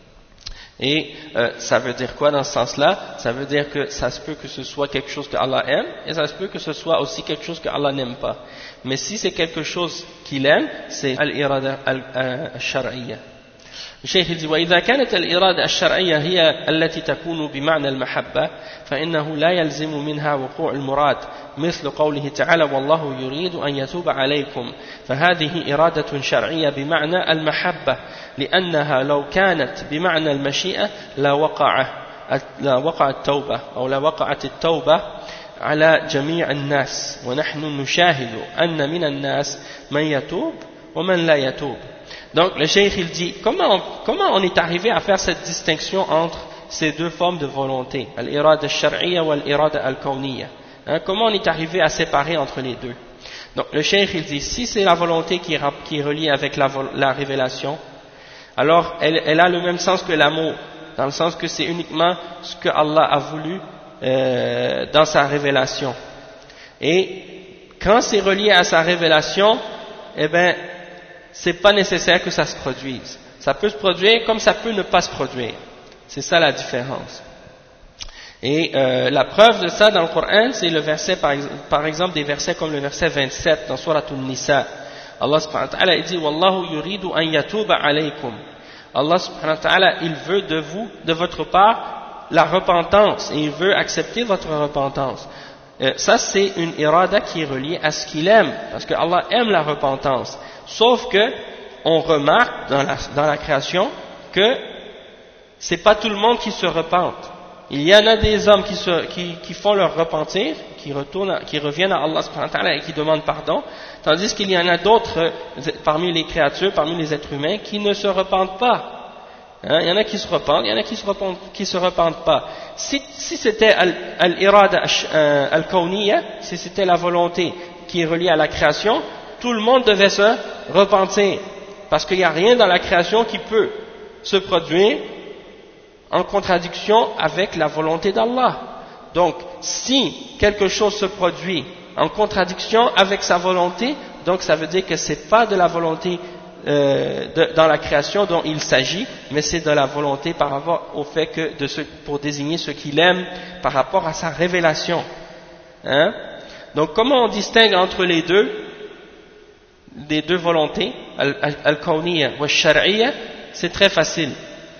Et euh, ça veut dire quoi dans ce sens-là? Ça veut dire que ça se peut que ce soit quelque chose que Allah aime, et ça se peut que ce soit aussi quelque chose que Allah n'aime pas. Mais si c'est quelque chose qu'il aime, c'est al-irada al-shar'iyya. الشيخ يقول وإذا كانت الإرادة الشرعية هي التي تكون بمعنى المحبة فإنه لا يلزم منها وقوع المراد مثل قوله تعالى والله يريد أن يتوب عليكم فهذه إرادة شرعية بمعنى المحبة لأنها لو كانت بمعنى المشيئة لا وقع لا وقع التوبة أو لا وقعت التوبة على جميع الناس ونحن نشاهد أن من الناس من يتوب ومن لا يتوب. Donc le cheikh il dit comment on, comment on est arrivé à faire cette distinction entre ces deux formes de volonté, al-irada al-shar'iyya ou al-irada al-kawniyya, hein, comment on est arrivé à séparer entre les deux. Donc le cheikh il dit si c'est la volonté qui est, qui est reliée avec la, la révélation, alors elle, elle a le même sens que l'amour, dans le sens que c'est uniquement ce que Allah a voulu euh, dans sa révélation. Et quand c'est relié à sa révélation, eh bien c'est pas nécessaire que ça se produise. Ça peut se produire comme ça peut ne pas se produire. C'est ça la différence. Et euh, la preuve de ça dans le Coran, c'est le verset, par, par exemple, des versets comme le verset vingt-sept dans Surat An-Nisa. Allah subhanahu wa ta'ala dit Wallahu yuridu an yatuba alaykum. Allah subhanahu wa ta'ala, il veut de vous, de votre part, la repentance, et il veut accepter votre repentance. Euh, ça, c'est une irada qui est reliée à ce qu'il aime, parce que Allah aime la repentance. Sauf que on remarque dans la, dans la création que c'est pas tout le monde qui se repente. Il y en a des hommes qui, se, qui, qui font leur repentir, qui retournent, qui reviennent à Allah subhanahu wa ta'ala et qui demandent pardon, tandis qu'il y en a d'autres parmi les créatures, parmi les êtres humains, qui ne se repentent pas. Hein, il y en a qui se repentent, il y en a qui se repentent, qui se repentent pas. Si, si c'était al-irada al-kawniyya, si c'était la volonté qui est reliée à la création, tout le monde devait se repentir, parce qu'il n'y a rien dans la création qui peut se produire en contradiction avec la volonté d'Allah. Donc, si quelque chose se produit en contradiction avec sa volonté, donc ça veut dire que c'est pas de la volonté euh, de, dans la création dont il s'agit, mais c'est de la volonté par rapport au fait que de ce, pour désigner ce qu'il aime par rapport à sa révélation. Hein? Donc, comment on distingue entre les deux? Des deux volontés, al-kawniyya ou al-shar'iyya, c'est très facile.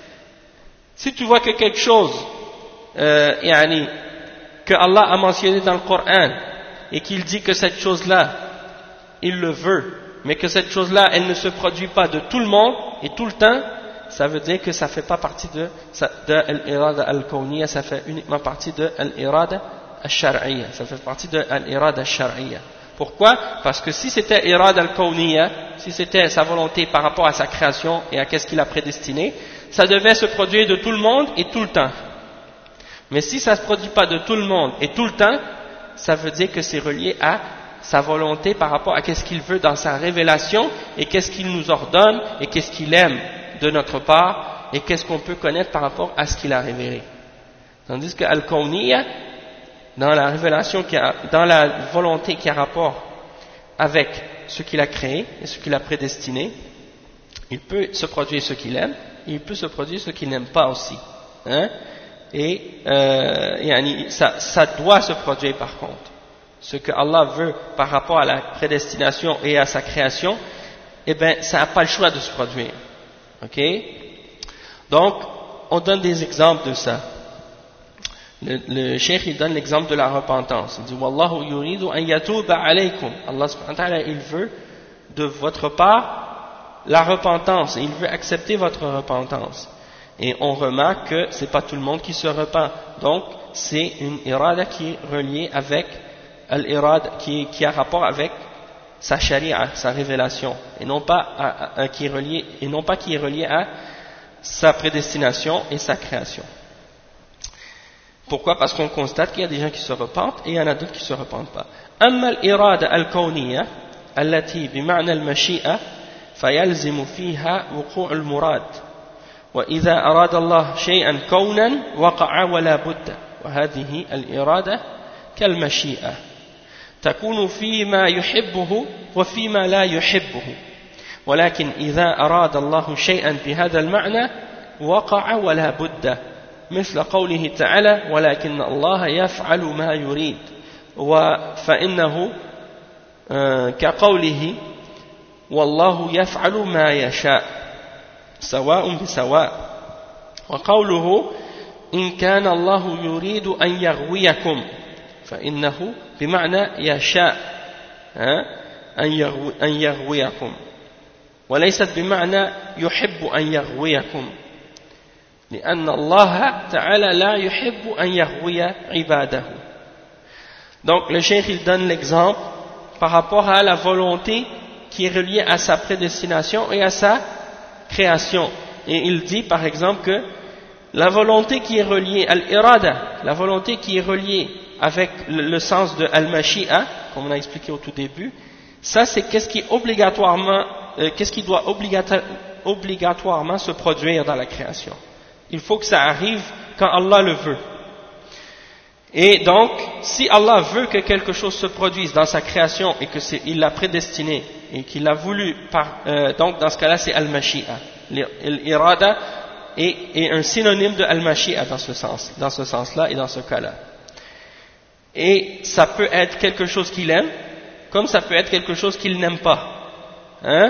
Si tu vois que quelque chose euh, yani, que Allah a mentionné dans le Coran et qu'il dit que cette chose-là, il le veut, mais que cette chose-là, elle ne se produit pas de tout le monde et tout le temps, ça veut dire que ça ne fait pas partie de, de al-irada al-kawniyya, ça fait uniquement partie de al-irada al-shar'iyya, ça fait partie de al-irada al-shar'iyya. Pourquoi? Parce que si c'était irada al-kawniyya, si c'était sa volonté par rapport à sa création et à qu'est-ce qu'il a prédestiné, ça devait se produire de tout le monde et tout le temps. Mais si ça ne se produit pas de tout le monde et tout le temps, ça veut dire que c'est relié à sa volonté par rapport à qu'est-ce qu'il veut dans sa révélation et qu'est-ce qu'il nous ordonne et qu'est-ce qu'il aime de notre part et qu'est-ce qu'on peut connaître par rapport à ce qu'il a révélé. Tandis que al-kawniyya, dans la révélation, qui a, dans la volonté qui a rapport avec ce qu'il a créé et ce qu'il a prédestiné, il peut se produire ce qu'il aime, et il peut se produire ce qu'il n'aime pas aussi. Hein? Et euh, ça, ça doit se produire par contre. Ce que Allah veut par rapport à la prédestination et à sa création, eh bien, ça n'a pas le choix de se produire. Ok? Donc, on donne des exemples de ça. Le, le cheikh il donne l'exemple de la repentance. Il dit Wallahu yuridu an yatuba alaykum. Allah subhanahu wa ta'ala, il veut de votre part la repentance et il veut accepter votre repentance. Et on remarque que c'est pas tout le monde qui se repent. Donc c'est une irada qui est reliée avec al-irada qui, qui a rapport avec sa sharia, sa révélation, et non pas à, à, qui est relié et non pas qui est reliée à sa prédestination et sa création. Pourquoi? Parce qu'on constate qu'il y a des gens qui se repentent et il y en a d'autres qui ne se repentent pas. أما الإرادة الكونية التي بمعنى المشيئة فيلزم فيها وقوع المراد وإذا أراد الله شيئا كونا وقع ولا بد وهذه الإرادة كالمشيئة. تكون فيما يحبه وفيما لا يحبه ولكن إذا أراد الله شيئا بهذا المعنى وقع ولا بد مثل قوله تعالى ولكن الله يفعل ما يريد فإنه كقوله والله يفعل ما يشاء سواء بسواء وقوله إن كان الله يريد أن يغويكم فإنه بمعنى يشاء أن يغويكم وليست بمعنى يحب أن يغويكم لأن الله تعالى لا يحب أن يغوي عباده. Donc le cheikh il donne l'exemple par rapport à la volonté qui est reliée à sa prédestination et à sa création. Et il dit par exemple que la volonté qui est reliée à l'irada, la volonté qui est reliée avec le, le sens de al-mashi'a, comme on a expliqué au tout début, ça c'est qu'est-ce qui obligatoirement, euh, qu'est-ce qui doit obligata- obligatoirement se produire dans la création. Il faut que ça arrive quand Allah le veut. Et donc, si Allah veut que quelque chose se produise dans sa création et que c'est, il l'a prédestiné et qu'il l'a voulu, par, euh, donc dans ce cas-là c'est al-mashi'a. L'irada est, est un synonyme de al-mashi'a dans ce sens, dans ce sens-là et dans ce cas-là. Et ça peut être quelque chose qu'il aime, comme ça peut être quelque chose qu'il n'aime pas. Hein?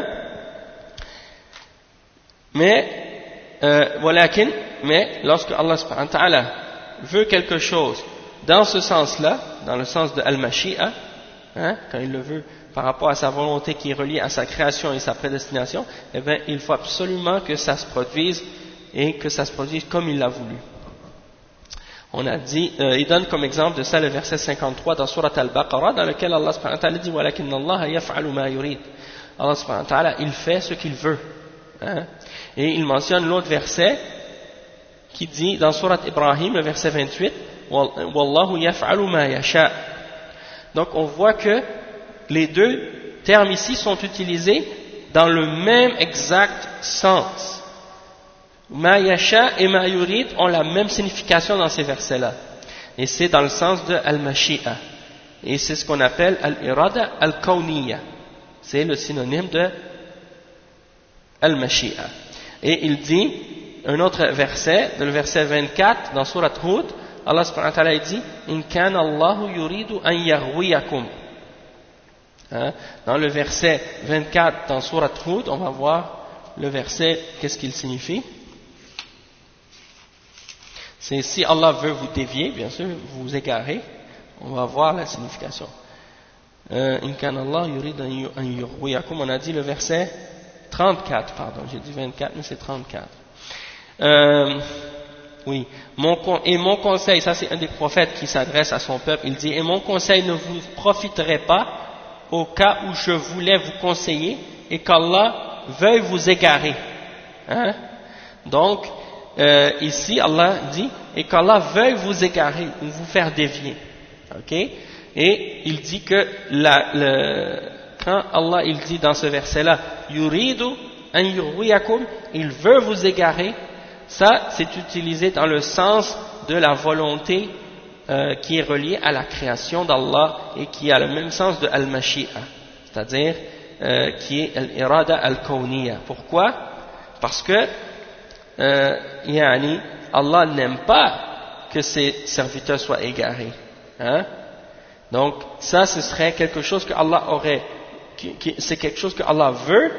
Mais, euh, walakin, mais lorsque Allah subhanahu wa ta'ala veut quelque chose dans ce sens-là, dans le sens de al-mashi'a, hein, quand il le veut par rapport à sa volonté qui est reliée à sa création et sa prédestination, eh bien, il faut absolument que ça se produise et que ça se produise comme il l'a voulu. On a dit, euh, il donne comme exemple de ça le verset cinquante-trois dans Surat Al-Baqarah, dans lequel Allah subhanahu wa ta'ala dit وَلَكِنَّ اللَّهَ يَفْعَلُ مَا يُرِيدُ. Allah subhanahu wa ta'ala, il fait ce qu'il veut. Hein? Et il mentionne l'autre verset qui dit dans Surat Ibrahim, le verset vingt-huit, وَاللَّهُ يَفْعَلُ مَا يَشَاءُ. Donc on voit que les deux termes ici sont utilisés dans le même exact sens. Ma yasha et ma yurid ont la même signification dans ces versets-là. Et c'est dans le sens de al-mashi'a. Et c'est ce qu'on appelle al-irada al-kawniyya. C'est le synonyme de al-mashi'a. Et il dit, un autre verset, le verset vingt-quatre, dans Surat Hud, Allah subhanahu wa ta'ala dit, In kana Allahu yuridu an yaghwiyakum. Hein? Dans le verset vingt-quatre, dans Surat Hud, on va voir le verset, qu'est-ce qu'il signifie? C'est si Allah veut vous dévier, bien sûr, vous égarer, on va voir la signification. In kana Allah yuridu an yaghwiyakum, on a dit le verset trente-quatre, pardon, j'ai dit vingt-quatre, mais c'est trente-quatre. Euh, oui, mon, et mon conseil, ça c'est un des prophètes qui s'adresse à son peuple, il dit, et mon conseil ne vous profiterait pas au cas où je voulais vous conseiller et qu'Allah veuille vous égarer. Hein? Donc, euh, ici Allah dit, et qu'Allah veuille vous égarer ou vous faire dévier. Ok? Et il dit que la, le, quand Allah il dit dans ce verset-là, yuridu an yurwiyakum, il veut vous égarer, ça c'est utilisé dans le sens de la volonté euh, qui est reliée à la création d'Allah et qui a le même sens de al-mashi'a, c'est-à-dire euh, qui est al-irada al-kawniyya. Pourquoi? Parce que euh, yani, Allah n'aime pas que ses serviteurs soient égarés. Hein? Donc ça ce serait quelque chose que Allah aurait, qui, qui, c'est quelque chose que Allah veut.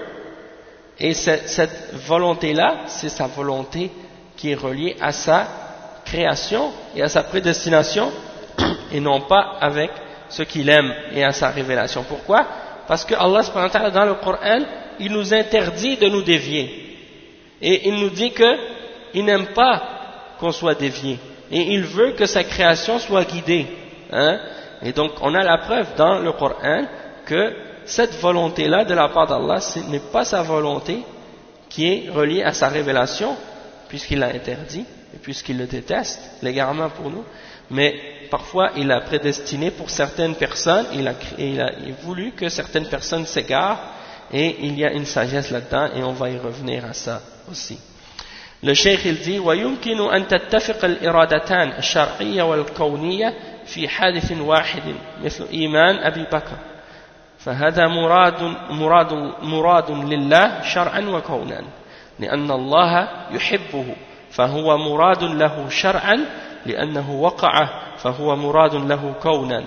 Et cette, cette volonté-là, c'est sa volonté qui est reliée à sa création et à sa prédestination, et non pas avec ce qu'il aime et à sa révélation. Pourquoi? Parce que Allah subhanahu wa ta'ala dans le Coran, il nous interdit de nous dévier. Et il nous dit qu'il n'aime pas qu'on soit dévié. Et il veut que sa création soit guidée. Hein? Et donc on a la preuve dans le Coran que cette volonté-là de la part d'Allah, ce n'est pas sa volonté qui est reliée à sa révélation, puisqu'il l'a interdit, et puisqu'il le déteste, l'égarement pour nous, mais parfois il a prédestiné pour certaines personnes, il a, il a voulu que certaines personnes s'égarent, et il y a une sagesse là-dedans, et on va y revenir à ça aussi. Le cheikh il dit ويمكن أن تتفق الإرادتان الشرعية والكونية في حادث واحد مثل إيمان أبي بكر فهذا مراد مراد مراد لله شرعا وكونا لأن الله يحبه فهو مراد له شرعا لأنه وقع فهو مراد له كونا.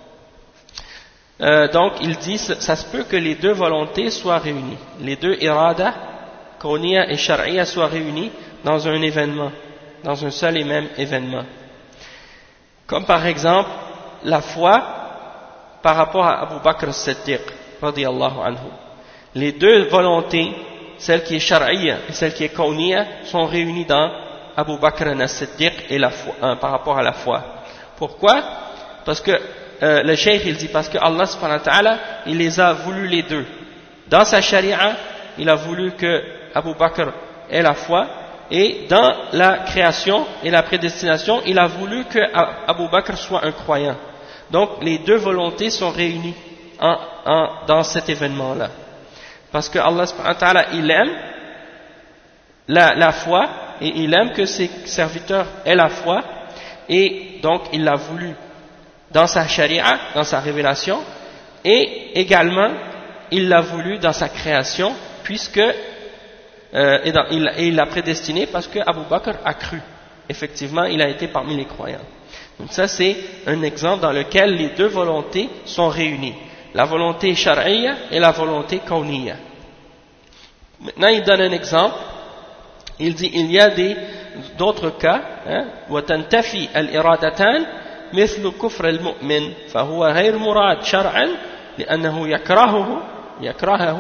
Euh, donc il dit ça se peut que les deux volontés soient réunies, les deux irada, kauniya et shar'iyya soient réunies dans un événement, dans un seul et même événement. Comme par exemple la foi par rapport à Abu Bakr as-Siddiq radiyallahu anhu. Les deux volontés, celle qui est shar'iyya et celle qui est kauniya, sont réunies dans Abu Bakr as-Siddiq et la foi, hein, par rapport à la foi. Pourquoi? Parce que Euh, le cheikh il dit parce que Allah subhanahu wa ta'ala il les a voulu les deux. Dans sa charia il a voulu que Abu Bakr ait la foi, et dans la création et la prédestination il a voulu que Abu Bakr soit un croyant. Donc les deux volontés sont réunies en, en, dans cet événement là, parce que Allah subhanahu wa ta'ala il aime la, la foi et il aime que ses serviteurs aient la foi, et donc il l'a voulu dans sa charia, dans sa révélation, et également il l'a voulu dans sa création, puisque euh, et, dans, il, et il l'a prédestiné parce que Abu Bakr a cru. Effectivement, il a été parmi les croyants. Donc ça c'est un exemple dans lequel les deux volontés sont réunies, la volonté shar'iyya et la volonté kawniyya. Maintenant il donne un exemple. Il dit il y a des d'autres cas, وَتَنْتَفِي الْإِرَادَتَانِ مثل كفر المؤمن فهو غير مراد شرعا لأنه يكرهه يكرهه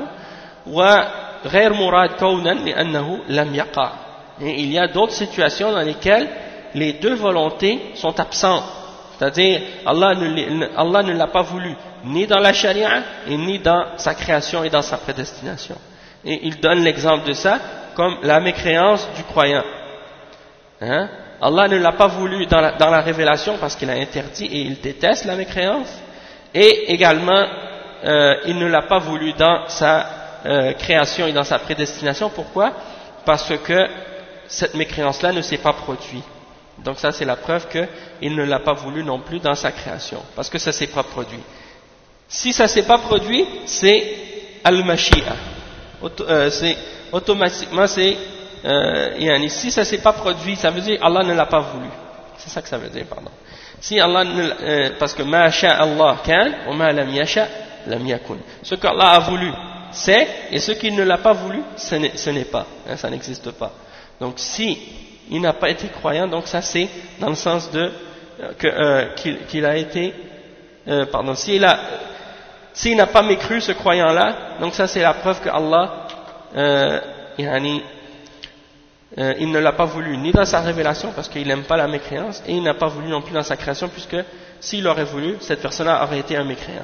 وغير مراد كونا لأنه لم يقع. Et il y a d'autres situations dans lesquelles les deux volontés sont absentes, c'est-à-dire Allah ne, Allah ne l'a pas voulu ni dans la charia et ni dans sa création et dans sa prédestination. Et il donne l'exemple de ça comme la mécréance du croyant. Hein? Allah ne l'a pas voulu dans la, dans la révélation parce qu'il a interdit et il déteste la mécréance, et également euh, il ne l'a pas voulu dans sa euh, création et dans sa prédestination. Pourquoi? Parce que cette mécréance-là ne s'est pas produite. Donc ça c'est la preuve qu'il ne l'a pas voulu non plus dans sa création, parce que ça ne s'est pas produit. Si ça ne s'est pas produit, c'est al-mashi'a, Auto, euh, c'est automatiquement c'est Euh, si ça ne s'est pas produit, ça veut dire Allah ne l'a pas voulu. C'est ça que ça veut dire, pardon. Si Allah ne, euh, parce que ma sha Allah kan wa ma lam yasha lam yakun. Ce qu'Allah a voulu, c'est, et ce qu'il ne l'a pas voulu, ce n'est pas, hein, ça n'existe pas. Donc si il n'a pas été croyant, donc ça c'est dans le sens de euh, que euh, qu'il, qu'il a été, euh, pardon, s'il a, s'il n'a pas mécru ce croyant-là, donc ça c'est la preuve que Allah, euh, yani, Euh, il ne l'a pas voulu ni dans sa révélation parce qu'il n'aime pas la mécréance, et il n'a pas voulu non plus dans sa création, puisque s'il aurait voulu, cette personne-là aurait été un mécréant.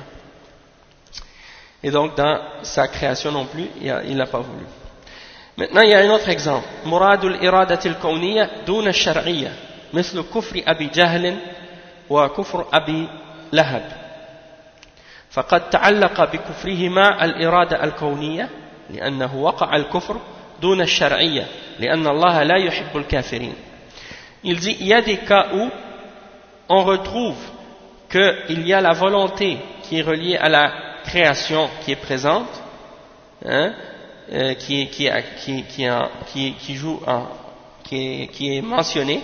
Et donc dans sa création non plus, il n'a pas voulu. Maintenant il y a un autre exemple. Muradul iradatil kawniyya duna shar'iyya مثل كفر أبي جهل وكفر أبي لهب فقد تعلق بكفرهما الإرادة الكونية لأنه وقع الكفر دون الشرعية لأن الله لا يحب الكافرين. Il dit il y a des cas où on retrouve qu'il y a la volonté qui est reliée à la création qui est présente, hein, euh, qui, qui, qui, qui, qui, qui joue en, qui, est, qui est mentionnée,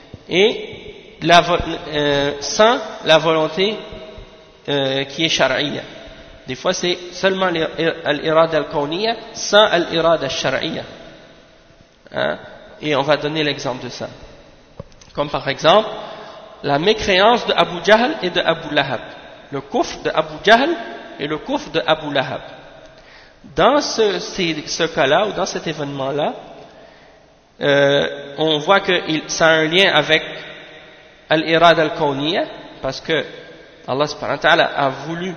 et la, euh, sans la volonté euh, qui est shar'iyya. Des fois c'est seulement l'irada al-kawniyya sans l'irada al-shar'iyya. Hein? Et on va donner l'exemple de ça. Comme par exemple, la mécréance de Abu Jahl et de Abu Lahab. Le kufr de Abu Jahl et le kufr de Abu Lahab. Dans ce, ce cas-là, ou dans cet événement-là, euh, on voit que ça a un lien avec al-irada al-kawniyya, parce que Allah subhanahu wa ta'ala a voulu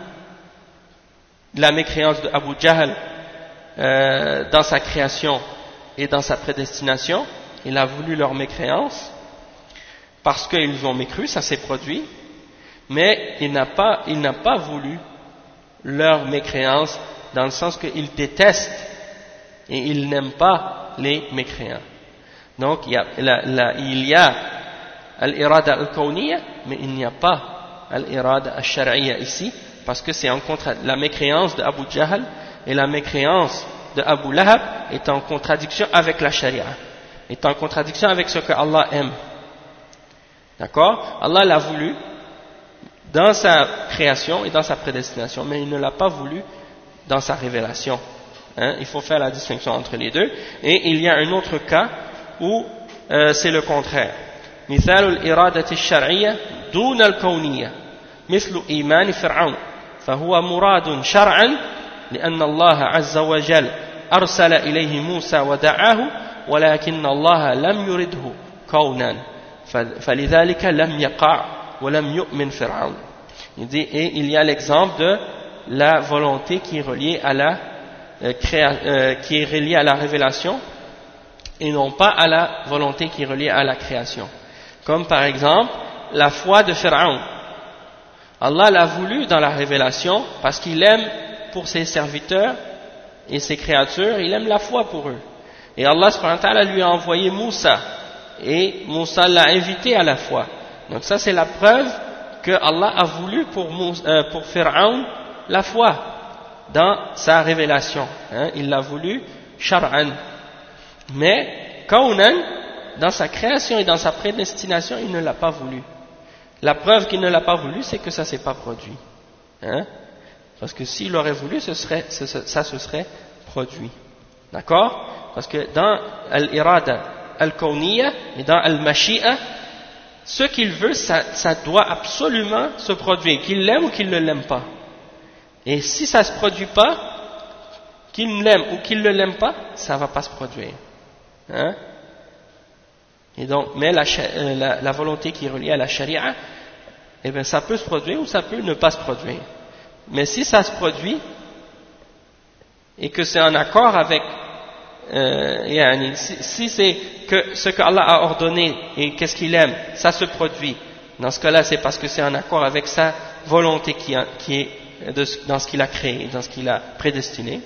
la mécréance de Abu Jahl euh, dans sa création et dans sa prédestination. Il a voulu leur mécréance parce qu'ils ont mécru, ça s'est produit, mais il n'a pas, il n'a pas voulu leur mécréance dans le sens qu'il déteste et il n'aime pas les mécréants. Donc il y a, la, la, il y a al-irada al-kawniyya, mais il n'y a pas al-irada al-shar'iyya ici, parce que c'est en contra la mécréance de Abu Jahl et la mécréance de Abu Lahab est en contradiction avec la sharia, est en contradiction avec ce que Allah aime. D'accord? Allah l'a voulu dans sa création et dans sa prédestination, mais il ne l'a pas voulu dans sa révélation. Hein? Il faut faire la distinction entre les deux. Et il y a un autre cas où euh, c'est le contraire. مثال الإرادة الشرعية دون الكونية مثل إيمان فرعون فهو مراد شرعا لأن الله عز وجل أرسل إليه موسى ودعاه ولكن الله لم يرده كونا فلذلك لم يقع ولم يؤمن فرعون. Il dit, et il y a l'exemple de la volonté qui est reliée à la euh, créa, euh, qui est reliée à la révélation et non pas à la volonté qui est reliée à la création. Comme par exemple la foi de Pharaon. Allah l'a voulu dans la révélation parce qu'il aime pour ses serviteurs et ses créatures, il aime la foi pour eux. Et Allah subhanahu wa ta'ala lui a envoyé Moussa et Moussa l'a invité à la foi. Donc ça c'est la preuve que Allah a voulu pour, Moussa, euh, pour Pharaon la foi dans sa révélation. Hein, il l'a voulu shar'an. Mais kaunan, dans sa création et dans sa prédestination, il ne l'a pas voulu. La preuve qu'il ne l'a pas voulu, c'est que ça ne s'est pas produit. Hein? Parce que s'il aurait voulu, ce serait, ça, ça se serait produit. D'accord? Parce que dans al-irada al-kawniyya et dans al-mashi'a, ce qu'il veut, ça, ça doit absolument se produire, qu'il l'aime ou qu'il ne l'aime pas. Et si ça ne se produit pas, qu'il l'aime ou qu'il ne l'aime pas, ça ne va pas se produire. Hein? Et donc, mais la, la, la volonté qui est reliée à la charia, eh bien, ça peut se produire ou ça peut ne pas se produire. Mais si ça se produit et que c'est en accord avec, euh, yani, si, si c'est que ce que Allah a ordonné et qu'est-ce qu'il aime, ça se produit. Dans ce cas-là, c'est parce que c'est en accord avec sa volonté qui, a, qui est de, dans ce qu'il a créé, dans ce qu'il a prédestiné.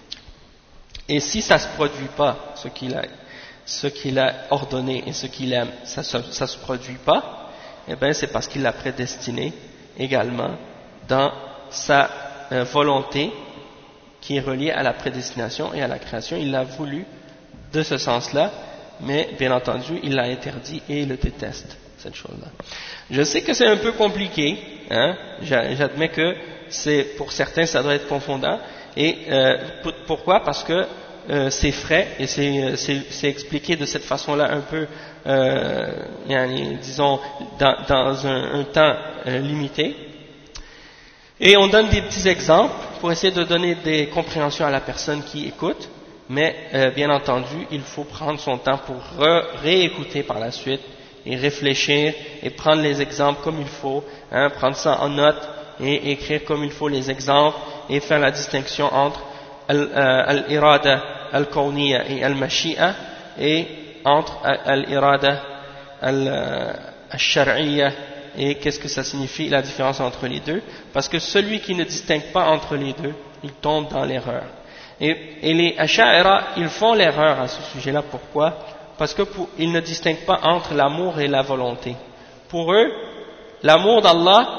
Et si ça se produit pas, ce qu'il a ce qu'il a ordonné et ce qu'il aime, ça ne se, se produit pas, eh bien c'est parce qu'il l'a prédestiné également dans sa euh, volonté qui est reliée à la prédestination et à la création. Il l'a voulu de ce sens-là, mais bien entendu, il l'a interdit et il le déteste, cette chose-là. Je sais que c'est un peu compliqué, hein, j'admets que c'est, pour certains ça doit être confondant, et euh, pourquoi? Parce que Euh, c'est frais et c'est, c'est, c'est expliqué de cette façon-là un peu, euh, disons, dans, dans un, un temps euh, limité. Et on donne des petits exemples pour essayer de donner des compréhensions à la personne qui écoute, mais euh, bien entendu, il faut prendre son temps pour re, réécouter par la suite et réfléchir et prendre les exemples comme il faut, hein, prendre ça en note et écrire comme il faut les exemples et faire la distinction entre al-irada al-kawniyya et al-mashi'a et entre al-irada al-shar'iyya et qu'est-ce que ça signifie, la différence entre les deux, parce que celui qui ne distingue pas entre les deux, il tombe dans l'erreur. Et, et les asha'ira, ils font l'erreur à ce sujet-là. Pourquoi? Parce que pour, ils ne distinguent pas entre l'amour et la volonté. Pour eux, l'amour d'Allah,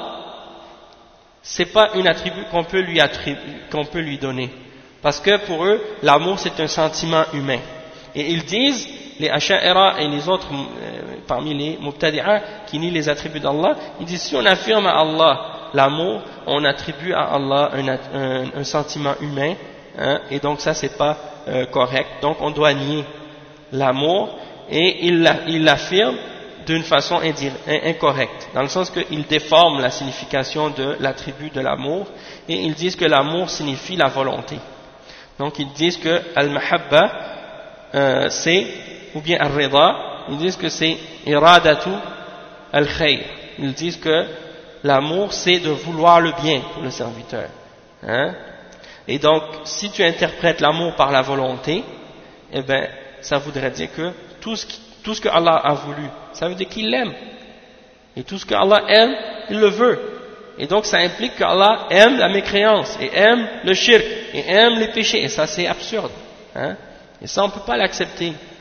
c'est pas une attribut qu'on peut lui attribuer, qu'on peut lui donner. Parce que pour eux, l'amour c'est un sentiment humain. Et ils disent, les Asha'ira et les autres euh, parmi les Mubtadi'a qui nient les attributs d'Allah, ils disent si on affirme à Allah l'amour, on attribue à Allah un, un, un sentiment humain, hein, et donc ça c'est pas euh, correct. Donc on doit nier l'amour et ils l'affirment d'une façon incorrecte, dans le sens qu'ils déforment la signification de l'attribut de l'amour et ils disent que l'amour signifie la volonté. Donc ils disent que al-mahabba euh, c'est, ou bien al-rida, ils disent que c'est iradatu al-khayr. Ils disent que l'amour c'est de vouloir le bien pour le serviteur. Hein? Et donc si tu interprètes l'amour par la volonté, eh ben ça voudrait dire que tout ce, qui, tout ce que Allah a voulu, ça veut dire qu'il l'aime. Et tout ce que Allah aime, il le veut. Et donc ça implique qu'Allah aime la mécréance, et aime le shirk, et aime les péchés. Et ça c'est absurde. Hein? Et ça on ne peut pas l'accepter.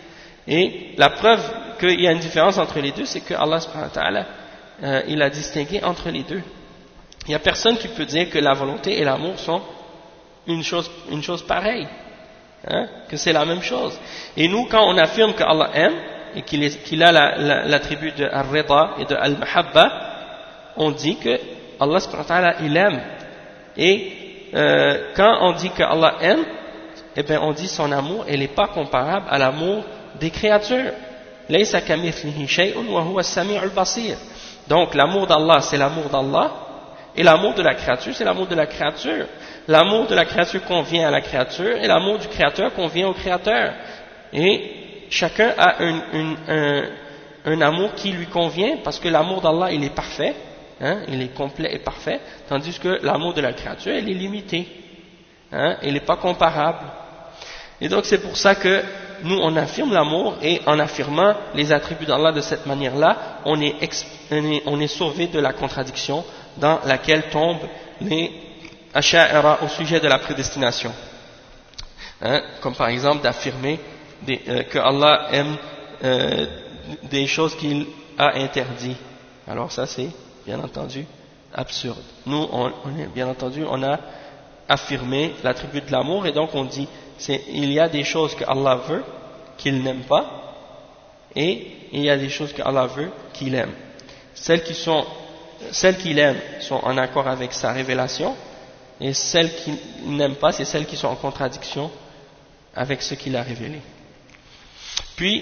Et la preuve qu'il y a une différence entre les deux, c'est que Allah subhanahu wa ta'ala, euh, il a distingué entre les deux. Il n'y a personne qui peut dire que la volonté et l'amour sont une chose, une chose pareille, hein, que c'est la même chose. Et nous, quand on affirme que Allah aime et qu'il, est, qu'il a la, la, l'attribut de al-rida et de al-mahabba, on dit que Allah subhanahu wa ta'ala, il aime. Et euh, quand on dit que Allah aime, eh bien on dit son amour, elle n'est pas comparable à l'amour des créatures. Laysa kamithlihi shay'un wa huwa as-sami'ul basir. Donc l'amour d'Allah, c'est l'amour d'Allah, et l'amour de la créature, c'est l'amour de la créature. L'amour de la créature convient à la créature, et l'amour du créateur convient au créateur. Et chacun a un, un, un, un amour qui lui convient, parce que l'amour d'Allah, il est parfait, hein, il est complet et parfait, tandis que l'amour de la créature, il est limité, hein, il n'est pas comparable. Et donc c'est pour ça que nous on affirme l'amour, et en affirmant les attributs d'Allah de cette manière-là, on est, on est, on est sauvé de la contradiction dans laquelle tombent les asha'ira au sujet de la prédestination, hein, comme par exemple d'affirmer des, euh, que Allah aime euh, des choses qu'il a interdites. Alors ça c'est bien entendu absurde. Nous on, on est bien entendu on a affirmé l'attribut de l'amour, et donc on dit c'est, il y a des choses que Allah veut qu'il n'aime pas, et il y a des choses que Allah veut qu'il aime. Celles qui sont Celles qu'il aime sont en accord avec sa révélation, et celles qu'il n'aime pas, c'est celles qui sont en contradiction avec ce qu'il a révélé. Puis,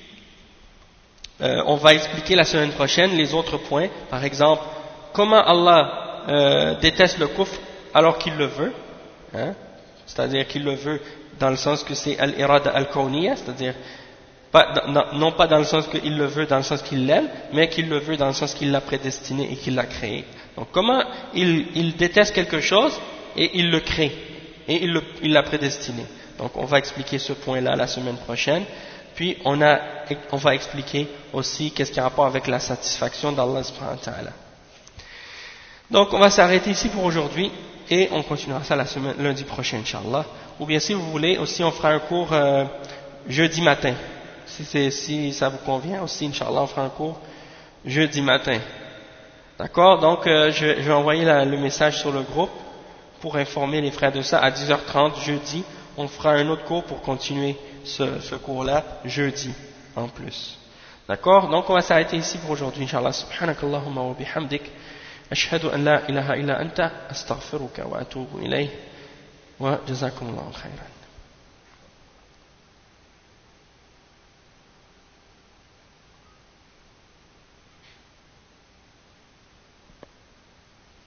euh, on va expliquer la semaine prochaine les autres points. Par exemple, comment Allah euh, déteste le kufr alors qu'il le veut, hein, c'est-à-dire qu'il le veut dans le sens que c'est al-irada al-kawniyya, c'est-à-dire Pas, non pas dans le sens qu'il le veut, dans le sens qu'il l'aime, mais qu'il le veut dans le sens qu'il l'a prédestiné et qu'il l'a créé. Donc comment il, il déteste quelque chose et il le crée, et il, le, il l'a prédestiné. Donc on va expliquer ce point-là la semaine prochaine. Puis on, a, on va expliquer aussi qu'est-ce qui a rapport avec la satisfaction d'Allah subhanahu wa ta'ala. Donc on va s'arrêter ici pour aujourd'hui, et on continuera ça la semaine, lundi prochain, Inch'Allah. Ou bien si vous voulez, aussi on fera un cours euh, jeudi matin. Si, c'est, si ça vous convient aussi, Inch'Allah, on fera un cours jeudi matin. D'accord? Donc, euh, je, je vais envoyer la, le message sur le groupe pour informer les frères de ça. À dix heures trente, jeudi, on fera un autre cours pour continuer ce, ce cours-là, jeudi, en plus. D'accord? Donc, on va s'arrêter ici pour aujourd'hui, Inch'Allah. Subhanakallahumma wa bihamdik. Ashhadu an la ilaha illa anta, astaghfiruka wa atubu ilayh. Wa jazakumullahu khayran.